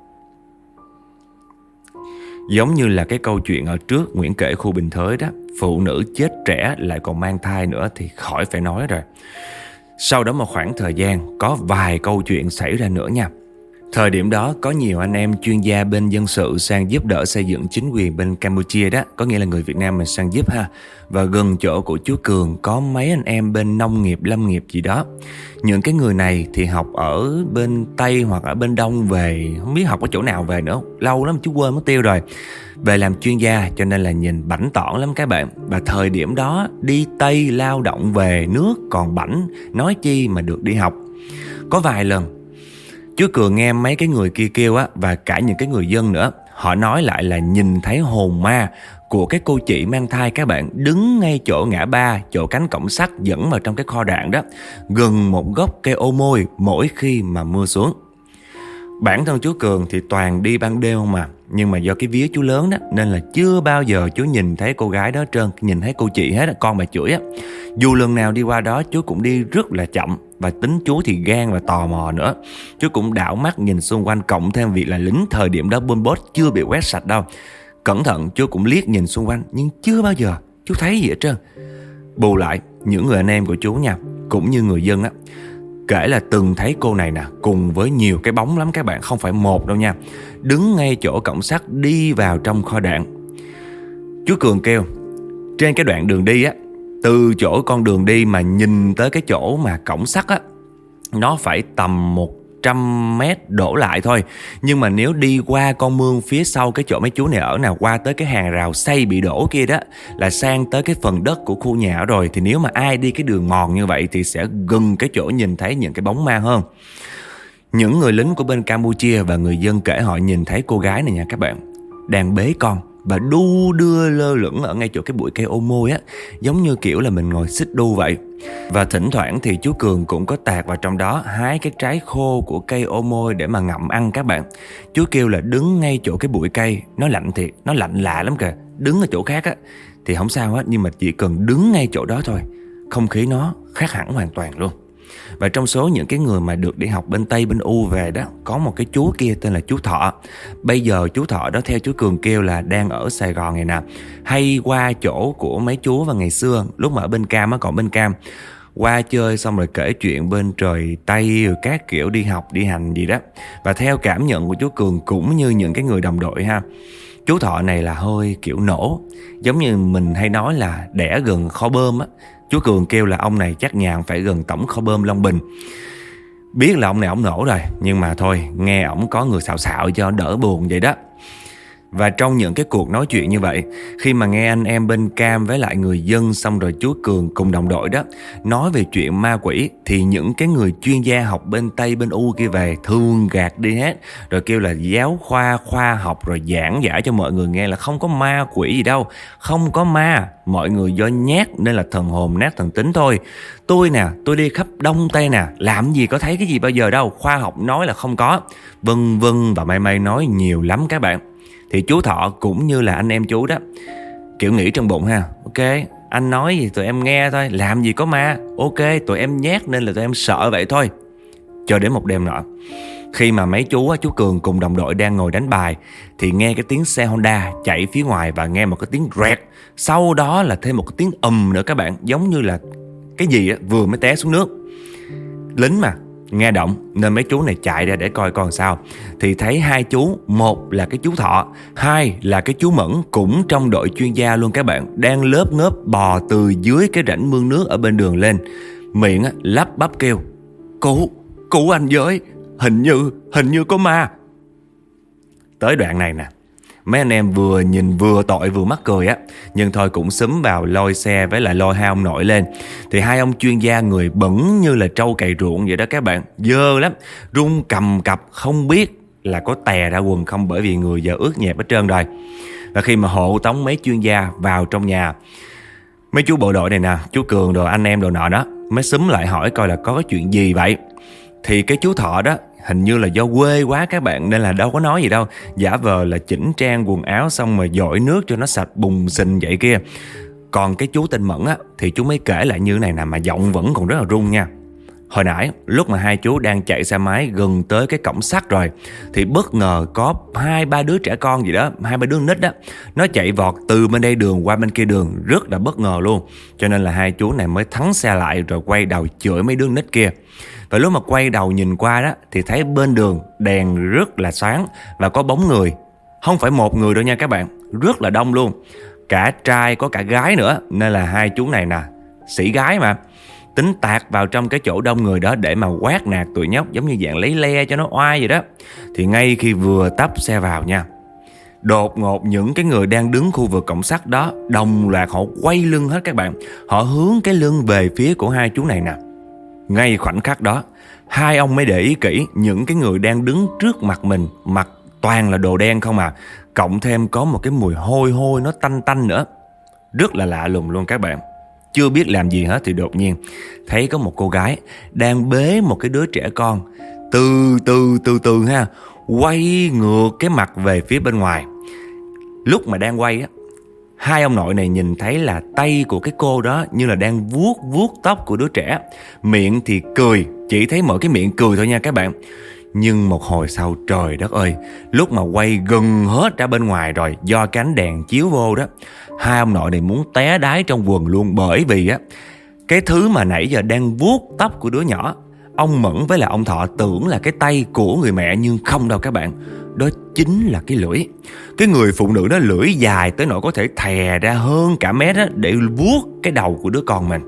Speaker 1: Giống như là cái câu chuyện ở trước Nguyễn kể khu Bình Thới đó, phụ nữ chết trẻ lại còn mang thai nữa thì khỏi phải nói rồi. Sau đó một khoảng thời gian có vài câu chuyện xảy ra nữa nha. Thời điểm đó có nhiều anh em chuyên gia bên dân sự sang giúp đỡ xây dựng chính quyền bên Campuchia đó, có nghĩa là người Việt Nam mình sang giúp ha. Và gần chỗ của chú Cường có mấy anh em bên nông nghiệp, lâm nghiệp gì đó. Những cái người này thì học ở bên Tây hoặc ở bên Đông về, không biết học ở chỗ nào về nữa, lâu lắm chú quên mất tiêu rồi. Về làm chuyên gia cho nên là nhìn bảnh tỏn lắm các bạn. Và thời điểm đó đi Tây lao động về nước còn bảnh, nói chi mà được đi học. Có vài lần chú Cường nghe mấy cái người kia kêu á, và cả những cái người dân nữa, họ nói lại là nhìn thấy hồn ma của cái cô chị mang thai các bạn, đứng ngay chỗ ngã ba, chỗ cánh cổng sắt dẫn vào trong cái kho đạn đó, gần một gốc cây ô môi mỗi khi mà mưa xuống. Bản thân chú Cường thì toàn đi ban đêm không mà, nhưng mà do cái vía chú lớn đó nên là chưa bao giờ chú nhìn thấy cô gái đó trơn, nhìn thấy cô chị hết, con bà chửi á. Dù lần nào đi qua đó chú cũng đi rất là chậm, và tính chú thì gan và tò mò nữa. Chú cũng đảo mắt nhìn xung quanh, cộng thêm việc là lính thời điểm đó Pol Pot chưa bị quét sạch đâu. Cẩn thận chú cũng liếc nhìn xung quanh, nhưng chưa bao giờ chú thấy gì hết trơn. Bù lại những người anh em của chú nha, cũng như người dân á, kể là từng thấy cô này nè, cùng với nhiều cái bóng lắm các bạn, không phải một đâu nha, đứng ngay chỗ cổng sắt đi vào trong kho đạn. Chú Cường kêu trên cái đoạn đường đi á, từ chỗ con đường đi mà nhìn tới cái chỗ mà cổng sắt á, nó phải tầm một trăm mét đổ lại thôi. Nhưng mà nếu đi qua con mương phía sau cái chỗ mấy chú này ở nào, qua tới cái hàng rào xây bị đổ kia đó, là sang tới cái phần đất của khu nhà ở rồi. Thì nếu mà ai đi cái đường mòn như vậy thì sẽ gần cái chỗ nhìn thấy những cái bóng ma hơn. Những người lính của bên Campuchia và người dân kể họ nhìn thấy cô gái này nha các bạn, đang bế con và đu đưa lơ lửng ở ngay chỗ cái bụi cây ô môi á, giống như kiểu là mình ngồi xích đu vậy. Và thỉnh thoảng thì chú Cường cũng có tạt vào trong đó hái cái trái khô của cây ô môi để mà ngậm ăn các bạn. Chú kêu là đứng ngay chỗ cái bụi cây, nó lạnh thiệt, nó lạnh lạ lắm kìa. Đứng ở chỗ khác á thì không sao hết, nhưng mà chỉ cần đứng ngay chỗ đó thôi, không khí nó khác hẳn hoàn toàn luôn. Và trong số những cái người mà được đi học bên Tây bên U về đó, có một cái chú kia tên là chú Thọ. Bây giờ chú Thọ đó theo chú Cường kêu là đang ở Sài Gòn này nè, hay qua chỗ của mấy chú vào ngày xưa lúc mà ở bên Cam á, còn bên Cam qua chơi xong rồi kể chuyện bên trời Tây rồi các kiểu, đi học đi hành gì đó. Và theo cảm nhận của chú Cường cũng như những cái người đồng đội ha, Chú thọ này là hơi kiểu nổ, giống như mình hay nói là đẻ gần kho bơm á. Chú Cường kêu là ông này chắc nhàn phải gần tổng kho bơm Long Bình. Biết là ông này ổng nổ rồi, nhưng mà thôi, nghe ổng có người xạo xạo cho đỡ buồn vậy đó. Và trong những cái cuộc nói chuyện như vậy, khi mà nghe anh em bên Cam với lại người dân, xong rồi chú Cường cùng đồng đội đó nói về chuyện ma quỷ, thì những cái người chuyên gia học bên Tây bên U kia về thường gạt đi hết, rồi kêu là giáo khoa khoa học, rồi giảng giải cho mọi người nghe là không có ma quỷ gì đâu, không có ma, mọi người do nhát nên là thần hồn nát thần tính thôi. Tôi nè, tôi đi khắp Đông Tây nè, làm gì có thấy cái gì bao giờ đâu, khoa học nói là không có, vân vân và may may nói nhiều lắm các bạn. Thì chú Thọ cũng như là anh em chú đó, kiểu nghĩ trong bụng ha, ok, anh nói gì tụi em nghe thôi, làm gì có ma, ok, tụi em nhát nên là tụi em sợ vậy thôi. Cho đến một đêm nọ, khi mà mấy chú chú Cường cùng đồng đội đang ngồi đánh bài, thì nghe cái tiếng xe Honda chạy phía ngoài và nghe một cái tiếng rẹt, sau đó là thêm một cái tiếng ầm nữa các bạn, giống như là cái gì á vừa mới té xuống nước. Lính mà nghe động nên mấy chú này chạy ra để coi con sao. Thì thấy hai chú, một là cái chú Thọ, hai là cái chú Mẫn, cũng trong đội chuyên gia luôn các bạn, đang lớp ngớp bò từ dưới cái rãnh mương nước ở bên đường lên, miệng á, lắp bắp kêu: Cứu, cứu anh với, hình như, hình như có ma. Tới đoạn này nè, mấy anh em vừa nhìn vừa tội vừa mắc cười á, nhưng thôi cũng xúm vào lôi xe với lại lôi hai ông nội lên. Thì hai ông chuyên gia người bẩn như là trâu cày ruộng vậy đó các bạn, dơ lắm, run cầm cập không biết là có tè ra quần không, bởi vì người giờ ướt nhẹp hết trơn rồi. Và khi mà hộ tống mấy chuyên gia vào trong nhà, mấy chú bộ đội này nè, chú Cường rồi anh em đồ nọ đó, mới xúm lại hỏi coi là có cái chuyện gì vậy. Thì cái chú Thọ đó hình như là do quê quá các bạn, nên là đâu có nói gì đâu, giả vờ là chỉnh trang quần áo xong rồi dội nước cho nó sạch bùng xình vậy kia. Còn cái chú tên Mẫn á, thì chú mới kể lại như thế này nè, mà giọng vẫn còn rất là run nha. Hồi nãy lúc mà hai chú đang chạy xe máy gần tới cái cổng sắt rồi, thì bất ngờ có hai ba đứa trẻ con gì đó, hai ba đứa nít đó, nó chạy vọt từ bên đây đường qua bên kia đường, rất là bất ngờ luôn. Cho nên là hai chú này mới thắng xe lại rồi quay đầu chửi mấy đứa nít kia. Và lúc mà quay đầu nhìn qua đó, thì thấy bên đường đèn rất là sáng và có bóng người. Không phải một người đâu nha các bạn, rất là đông luôn, cả trai có cả gái nữa. Nên là hai chú này nè, sĩ gái mà, tính tạt vào trong cái chỗ đông người đó để mà quát nạt tụi nhóc, giống như dạng lấy le cho nó oai vậy đó. Thì ngay khi vừa tấp xe vào nha, đột ngột những cái người đang đứng khu vực cổng sắt đó đồng loạt họ quay lưng hết các bạn. Họ hướng cái lưng về phía của hai chú này nè. Ngay khoảnh khắc đó, hai ông mới để ý kỹ, những cái người đang đứng trước mặt mình mặc toàn là đồ đen không à, cộng thêm có một cái mùi hôi hôi nó tanh tanh nữa, rất là lạ lùng luôn các bạn. Chưa biết làm gì hết thì đột nhiên thấy có một cô gái đang bế một cái đứa trẻ con, từ từ từ từ ha, quay ngược cái mặt về phía bên ngoài. Lúc mà đang quay á, hai ông nội này nhìn thấy là tay của cái cô đó như là đang vuốt vuốt tóc của đứa trẻ, miệng thì cười, chỉ thấy mỗi cái miệng cười thôi nha các bạn. Nhưng một hồi sau, trời đất ơi, lúc mà quay gần hết ra bên ngoài rồi, do cái ánh đèn chiếu vô đó, hai ông nội này muốn té đái trong quần luôn. Bởi vì á, cái thứ mà nãy giờ đang vuốt tóc của đứa nhỏ, ông Mẫn với là ông Thọ tưởng là cái tay của người mẹ, nhưng không đâu các bạn, đó chính là cái lưỡi. Cái người phụ nữ đó lưỡi dài tới nỗi có thể thè ra hơn cả mét á, để vuốt cái đầu của đứa con mình.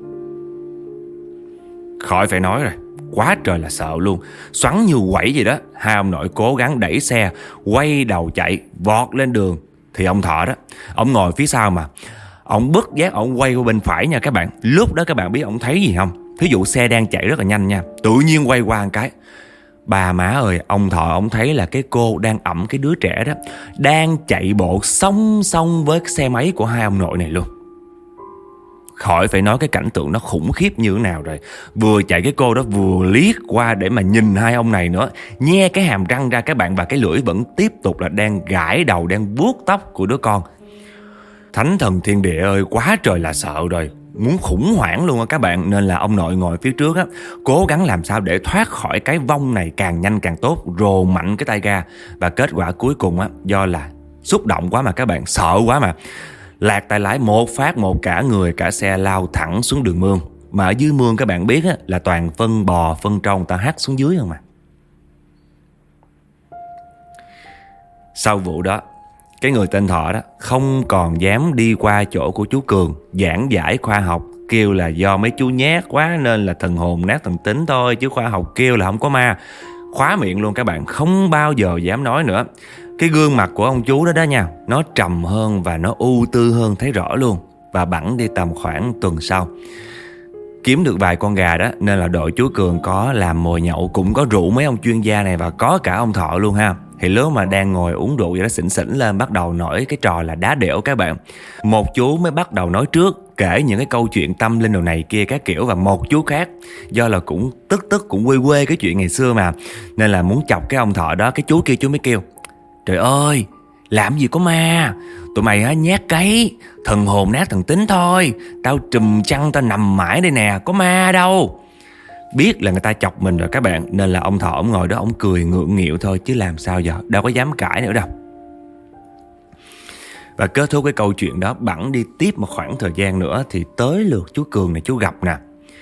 Speaker 1: Khỏi phải nói rồi, quá trời là sợ luôn, xoắn như quẩy vậy đó. Hai ông nội cố gắng đẩy xe, quay đầu chạy, vọt lên đường. Thì ông Thọ đó, ông ngồi phía sau mà, ông bất giác ông quay qua bên phải nha các bạn. Lúc đó các bạn biết ông thấy gì không? Thí dụ xe đang chạy rất là nhanh nha, tự nhiên quay qua một cái, bà má ơi, ông Thọ ông thấy là cái cô đang ẵm cái đứa trẻ đó đang chạy bộ song song với cái xe máy của hai ông nội này luôn. Khỏi phải nói cái cảnh tượng nó khủng khiếp như thế nào rồi. Vừa chạy cái cô đó vừa liếc qua để mà nhìn hai ông này nữa, nhe cái hàm răng ra các bạn, và cái lưỡi vẫn tiếp tục là đang gãi đầu, đang vuốt tóc của đứa con. Thánh thần thiên địa ơi, quá trời là sợ rồi, muốn khủng hoảng luôn á các bạn. Nên là ông nội ngồi phía trước á, cố gắng làm sao để thoát khỏi cái vong này càng nhanh càng tốt, rồ mạnh cái tay ga. Và kết quả cuối cùng á, do là xúc động quá mà các bạn, sợ quá mà, lạc tay lái một phát, một cả người cả xe lao thẳng xuống đường mương. Mà ở dưới mương các bạn biết á, là toàn phân bò phân trâu người ta hắt xuống dưới không mà. Sau vụ đó, Cái người tên Thọ đó không còn dám đi qua chỗ của chú Cường giảng giải khoa học, kêu là do mấy chú nhát quá nên là thần hồn nát thần tính thôi, chứ khoa học kêu là không có ma. Khóa miệng luôn các bạn, không bao giờ dám nói nữa. Cái gương mặt của ông chú đó đó nha, nó trầm hơn và nó ưu tư hơn thấy rõ luôn. Và bẵng đi tầm khoảng tuần sau, kiếm được vài con gà đó, nên là đội chú Cường có làm mồi nhậu, cũng có rượu mấy ông chuyên gia này và có cả ông Thọ luôn ha. Thì lúc mà đang ngồi uống rượu vậy đó, xỉn xỉn lên bắt đầu nổi cái trò là đá đẻo các bạn. Một chú mới bắt đầu nói trước, kể những cái câu chuyện tâm linh đồ này kia các kiểu, và một chú khác do là cũng tức tức cũng quê quê cái chuyện ngày xưa mà, nên là muốn chọc cái ông Thọ đó. Cái chú kia chú mới kêu: trời ơi, làm gì có ma, tụi mày á nhát cấy, thần hồn nát thần tính thôi, tao trùm chăn tao nằm mãi đây nè, có ma đâu. Biết là người ta chọc mình rồi các bạn, nên là ông Thọ ông ngồi đó ông cười ngượng nghịu thôi, chứ làm sao giờ, đâu có dám cãi nữa đâu. Và kết thúc cái câu chuyện đó, bẵng đi tiếp một khoảng thời gian nữa thì tới lượt chú Cường này chú gặp nè.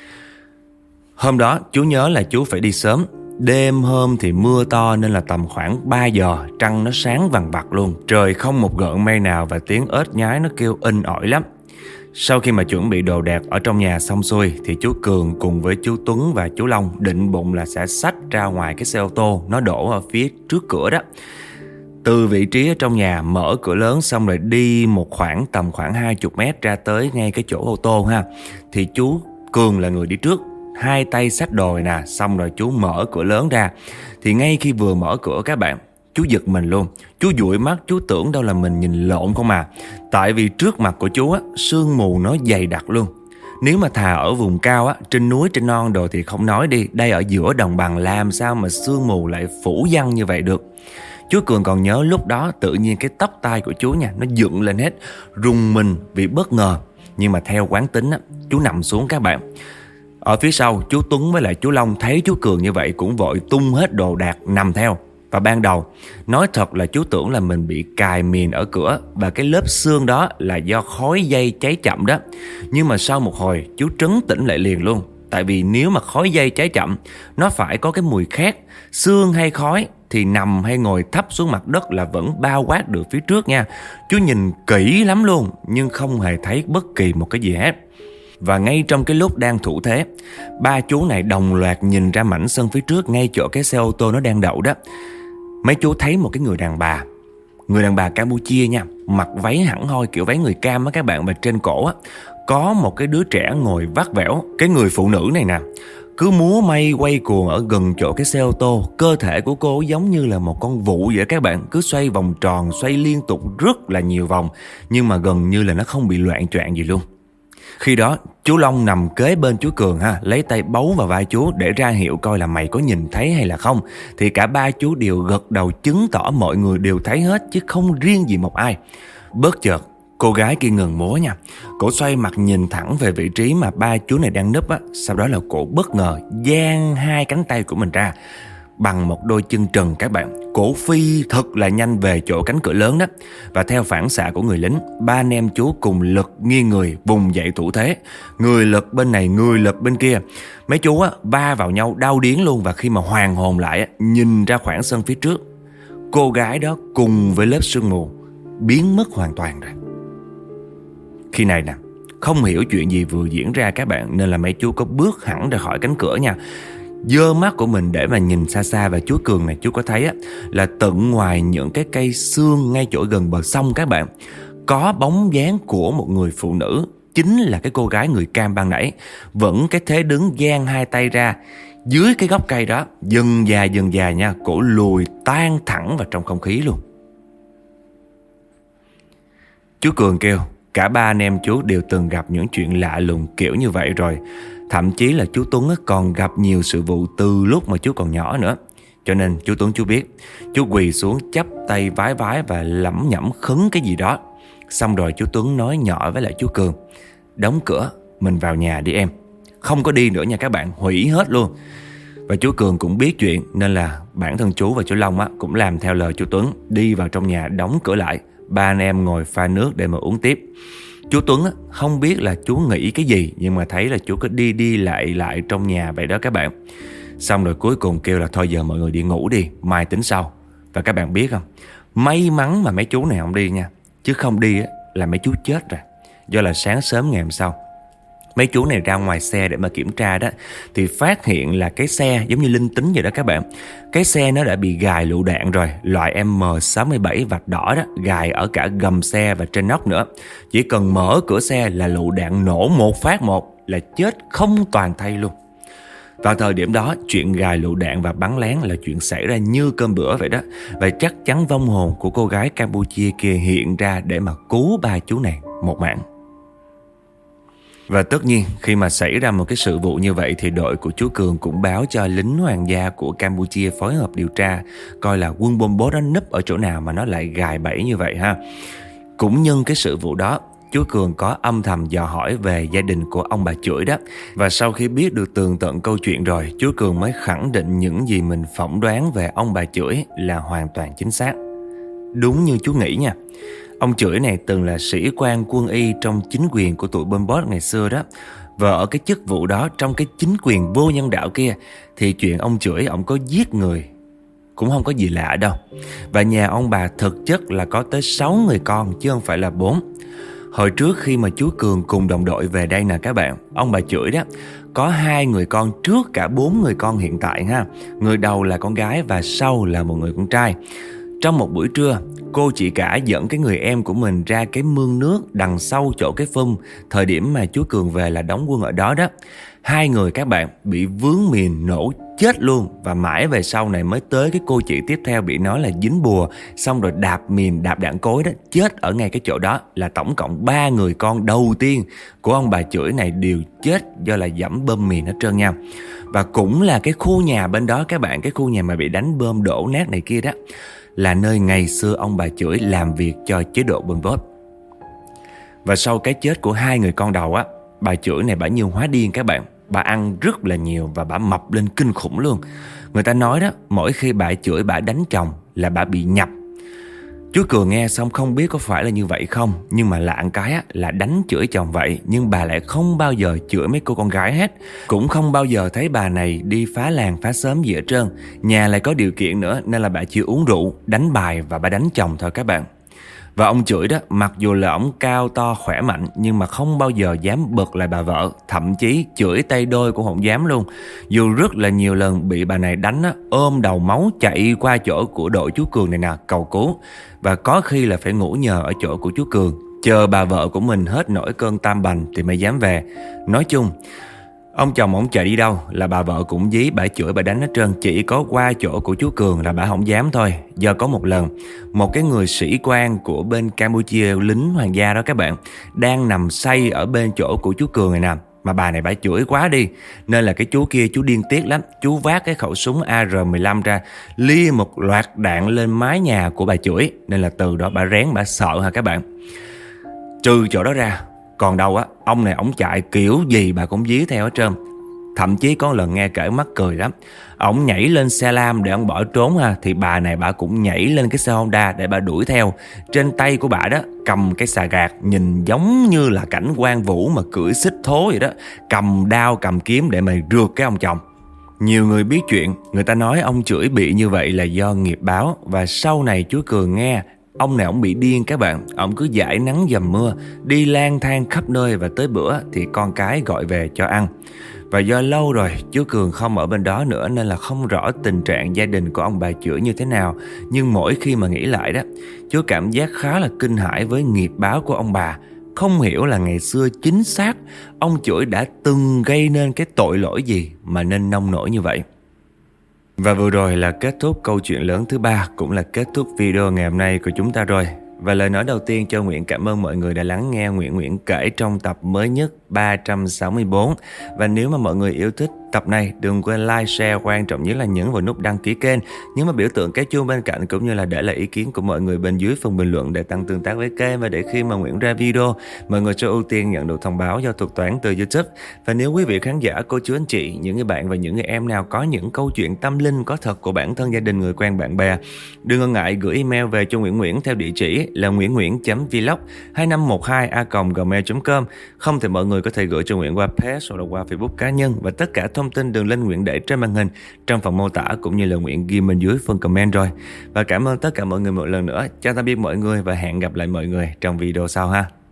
Speaker 1: Hôm đó chú nhớ là chú phải đi sớm. Đêm hôm thì mưa to nên là tầm khoảng ba giờ, trăng nó sáng vằng vặc luôn, trời không một gợn mây nào và tiếng ếch nhái nó kêu inh ỏi lắm. Sau khi mà chuẩn bị đồ đạc ở trong nhà xong xuôi thì chú Cường cùng với chú Tuấn và chú Long định bụng là sẽ xách ra ngoài cái xe ô tô nó đổ ở phía trước cửa đó. Từ vị trí ở trong nhà mở cửa lớn xong rồi đi một khoảng tầm khoảng hai mươi mét ra tới ngay cái chỗ ô tô ha. Thì chú Cường là người đi trước, hai tay xách đồ nè, xong rồi chú mở cửa lớn ra. Thì ngay khi vừa mở cửa các bạn, chú giật mình luôn. Chú dụi mắt, chú tưởng đâu là mình nhìn lộn không mà. Tại vì trước mặt của chú á, sương mù nó dày đặc luôn. Nếu mà thà ở vùng cao á, trên núi trên non đồ thì không nói đi, đây ở giữa đồng bằng làm sao mà sương mù lại phủ văng như vậy được. Chú Cường còn nhớ lúc đó tự nhiên cái tóc tai của chú nha, nó dựng lên hết, rùng mình vì bất ngờ. Nhưng mà theo quán tính á, chú nằm xuống các bạn. Ở phía sau, chú Tuấn với lại chú Long thấy chú Cường như vậy cũng vội tung hết đồ đạc nằm theo. Và ban đầu, nói thật là chú tưởng là mình bị cài mìn ở cửa, và cái lớp xương đó là do khói dây cháy chậm đó. Nhưng mà sau một hồi, chú trấn tĩnh lại liền luôn. Tại vì nếu mà khói dây cháy chậm, nó phải có cái mùi khác. Xương hay khói thì nằm hay ngồi thấp xuống mặt đất là vẫn bao quát được phía trước nha. Chú nhìn kỹ lắm luôn, nhưng không hề thấy bất kỳ một cái gì hết. Và ngay trong cái lúc đang thủ thế, ba chú này đồng loạt nhìn ra mảnh sân phía trước, ngay chỗ cái xe ô tô nó đang đậu đó. Mấy chú thấy một cái người đàn bà, người đàn bà Campuchia nha, mặc váy hẳn hoi kiểu váy người Cam á các bạn, và trên cổ á có một cái đứa trẻ ngồi vắt vẻo. Cái người phụ nữ này nè cứ múa may quay cuồng ở gần chỗ cái xe ô tô. Cơ thể của cô giống như là một con vụ vậy các bạn, cứ xoay vòng tròn, xoay liên tục rất là nhiều vòng, nhưng mà gần như là nó không bị loạn choạng gì luôn. Khi đó chú Long nằm kế bên chú Cường ha, lấy tay bấu vào vai chú để ra hiệu coi là mày có nhìn thấy hay là không. Thì cả ba chú đều gật đầu chứng tỏ mọi người đều thấy hết, chứ không riêng gì một ai. Bất chợt cô gái kia ngừng múa nha, cổ xoay mặt nhìn thẳng về vị trí mà ba chú này đang núp á. Sau đó là cổ bất ngờ dang hai cánh tay của mình ra bằng một đôi chân trần các bạn. Cổ phi thật là nhanh về chỗ cánh cửa lớn đó. Và theo phản xạ của người lính, ba anh em chú cùng lật nghiêng người vùng dậy thủ thế. Người lật bên này, người lật bên kia. Mấy chú á va vào nhau đau điếng luôn. Và khi mà hoàn hồn lại á, nhìn ra khoảng sân phía trước, cô gái đó cùng với lớp sương mù biến mất hoàn toàn rồi. Khi này nè, không hiểu chuyện gì vừa diễn ra các bạn, nên là mấy chú có bước hẳn ra khỏi cánh cửa nha, giơ mắt của mình để mà nhìn xa xa. Và chú Cường này chú có thấy á, là tận ngoài những cái cây xương ngay chỗ gần bờ sông các bạn, có bóng dáng của một người phụ nữ, chính là cái cô gái người Cam ban nãy, vẫn cái thế đứng dang hai tay ra dưới cái gốc cây đó. Dần già dần già nha, cổ lùi tan thẳng vào trong không khí luôn. Chú Cường kêu cả ba anh em chú đều từng gặp những chuyện lạ lùng kiểu như vậy rồi. Thậm chí là chú Tuấn còn gặp nhiều sự vụ từ lúc mà chú còn nhỏ nữa. Cho nên chú Tuấn chú biết, chú quỳ xuống chắp tay vái vái và lẩm nhẩm khấn cái gì đó. Xong rồi chú Tuấn nói nhỏ với lại chú Cường: đóng cửa, mình vào nhà đi em. Không có đi nữa nha các bạn, hủy hết luôn. Và chú Cường cũng biết chuyện, nên là bản thân chú và chú Long á, cũng làm theo lời chú Tuấn, đi vào trong nhà đóng cửa lại. Ba anh em ngồi pha nước để mà uống tiếp. Chú Tuấn á, không biết là chú nghĩ cái gì, nhưng mà thấy là chú cứ đi đi lại lại trong nhà vậy đó các bạn. Xong rồi cuối cùng kêu là thôi giờ mọi người đi ngủ đi, mai tính sau. Và các bạn biết không, May mắn mà mấy chú này không đi nha, chứ không đi á, là mấy chú chết rồi. Do là sáng sớm ngày hôm sau, mấy chú này ra ngoài xe để mà kiểm tra đó, thì phát hiện là cái xe giống như linh tính vậy đó các bạn. Cái xe nó đã bị gài lựu đạn rồi, loại M sáu bảy vạch đỏ đó, gài ở cả gầm xe và trên nóc nữa. Chỉ cần mở cửa xe là lựu đạn nổ một phát một là chết không toàn thây luôn. Vào thời điểm đó, chuyện gài lựu đạn và bắn lén là chuyện xảy ra như cơm bữa vậy đó. Và chắc chắn vong hồn của cô gái Campuchia kia hiện ra để mà cứu ba chú này một mạng. Và tất nhiên khi mà xảy ra một cái sự vụ như vậy thì đội của chú Cường cũng báo cho lính hoàng gia của Campuchia phối hợp điều tra, coi là quân Pol Pot đó núp ở chỗ nào mà nó lại gài bẫy như vậy ha. Cũng nhân cái sự vụ đó, chú Cường có âm thầm dò hỏi về gia đình của ông bà Chưởi đó. Và sau khi biết được tường tận câu chuyện rồi, chú Cường mới khẳng định những gì mình phỏng đoán về ông bà Chưởi là hoàn toàn chính xác. Đúng như chú nghĩ nha. Ông Chưởi này từng là sĩ quan quân y trong chính quyền của tụi Pol Pot ngày xưa đó. Và ở cái chức vụ đó, trong cái chính quyền vô nhân đạo kia, thì chuyện ông Chưởi ông có giết người cũng không có gì lạ đâu. Và nhà ông bà thực chất là có tới sáu người con chứ không phải là bốn. Hồi trước khi mà chú Cường cùng đồng đội về đây nè các bạn, ông bà Chưởi đó có hai người con trước cả bốn người con hiện tại ha. Người đầu là con gái và sau là một người con trai. Trong một buổi trưa, cô chị cả dẫn cái người em của mình ra cái mương nước đằng sau chỗ cái phum. Thời điểm mà chú Cường về là đóng quân ở đó đó. Hai người các bạn bị vướng mìn nổ chết luôn. Và mãi về sau này mới tới cái cô chị tiếp theo bị nói là dính bùa, xong rồi đạp mìn, đạp đạn cối đó, chết ở ngay cái chỗ đó. Là tổng cộng ba người con đầu tiên của ông bà Chưởi này đều chết do là dẫm bơm mìn hết trơn nha. Và cũng là cái khu nhà bên đó các bạn, cái khu nhà mà bị đánh bơm đổ nát này kia đó, là nơi ngày xưa ông bà Chưởi làm việc cho chế độ Pol Pot. Và sau cái chết của hai người con đầu á, bà Chưởi này bả như hóa điên các bạn. Bà ăn rất là nhiều và bả mập lên kinh khủng luôn. Người ta nói đó, mỗi khi bà Chưởi bả đánh chồng là bả bị nhập. Chú Cường nghe xong không biết có phải là như vậy không, nhưng mà lạ cái á, là đánh chửi chồng vậy, nhưng bà lại không bao giờ chửi mấy cô con gái hết. Cũng không bao giờ thấy bà này đi phá làng phá xóm gì hết trơn. Nhà lại có điều kiện nữa nên là bà chỉ uống rượu, đánh bài và bà đánh chồng thôi các bạn. Và ông Chưởi đó, mặc dù là ông cao to khỏe mạnh nhưng mà không bao giờ dám bật lại bà vợ. Thậm chí chửi tay đôi cũng không dám luôn. Dù rất là nhiều lần bị bà này đánh á, ôm đầu máu chạy qua chỗ của đội chú Cường này nè cầu cứu. Và có khi là phải ngủ nhờ ở chỗ của chú Cường, chờ bà vợ của mình hết nổi cơn tam bành thì mới dám về. Nói chung, ông chồng ổng chạy đi đâu là bà vợ cũng dí bà chửi bà đánh hết trơn. Chỉ có qua chỗ của chú Cường là bà không dám thôi. Do có một lần, một cái người sĩ quan của bên Campuchia, lính hoàng gia đó các bạn, đang nằm say ở bên chỗ của chú Cường này nè. Mà bà này bà chửi quá đi, nên là cái chú kia chú điên tiết lắm. Chú vác cái khẩu súng A R mười lăm ra, lia một loạt đạn lên mái nhà của bà chửi. Nên là từ đó bà rén, bà sợ hả các bạn. Trừ chỗ đó ra, còn đâu á, ông này ổng chạy kiểu gì bà cũng dí theo hết trơn. Thậm chí có lần nghe kể mắc cười lắm. Ổng nhảy lên xe lam để ông bỏ trốn ha, thì bà này bà cũng nhảy lên cái xe Honda để bà đuổi theo. Trên tay của bà đó cầm cái xà gạt, nhìn giống như là cảnh Quan Vũ mà cưỡi xích thố vậy đó. Cầm đao cầm kiếm để mà rượt cái ông chồng. Nhiều người biết chuyện, người ta nói ông Chưởi bị như vậy là do nghiệp báo. Và sau này chú Cường nghe, ông này ổng bị điên các bạn. Ổng cứ dãi nắng dầm mưa, đi lang thang khắp nơi, và tới bữa thì con cái gọi về cho ăn. Và do lâu rồi chú Cường không ở bên đó nữa nên là không rõ tình trạng gia đình của ông bà Chưởi như thế nào. Nhưng mỗi khi mà nghĩ lại đó, chú cảm giác khá là kinh hãi với nghiệp báo của ông bà. Không hiểu là ngày xưa chính xác ông Chưởi đã từng gây nên cái tội lỗi gì mà nên nông nổi như vậy. Và vừa rồi là kết thúc câu chuyện lớn thứ ba, cũng là kết thúc video ngày hôm nay của chúng ta rồi. Và lời nói đầu tiên cho Nguyễn cảm ơn mọi người đã lắng nghe Nguyễn Nguyễn kể trong tập mới nhất ba trăm sáu mươi bốn. Và nếu mà mọi người yêu thích tập này, đừng quên like, share, quan trọng nhất là nhấn vào nút đăng ký kênh, nhấn vào biểu tượng cái chuông bên cạnh, cũng như là để lại ý kiến của mọi người bên dưới phần bình luận để tăng tương tác với kênh, và để khi mà Nguyễn ra video, mọi người sẽ ưu tiên nhận được thông báo do thuật toán từ YouTube. Và nếu quý vị khán giả, cô chú anh chị, những người bạn và những người em nào có những câu chuyện tâm linh có thật của bản thân, gia đình, người quen, bạn bè, đừng ngần ngại gửi email về cho Nguyễn Nguyễn theo địa chỉ là nguyễn nguyễn chấm vlog hai năm một hai a còng gmail chấm com. Không thì mọi người có thể gửi cho Nguyễn qua page hoặc là qua Facebook cá nhân, và tất cả thông thông tin đường link Nguyễn để trên màn hình, trong phần mô tả cũng như là Nguyễn ghi bên dưới phần comment rồi. Và cảm ơn tất cả mọi người một lần nữa. Chào tạm biệt mọi người và hẹn gặp lại mọi người trong video sau ha.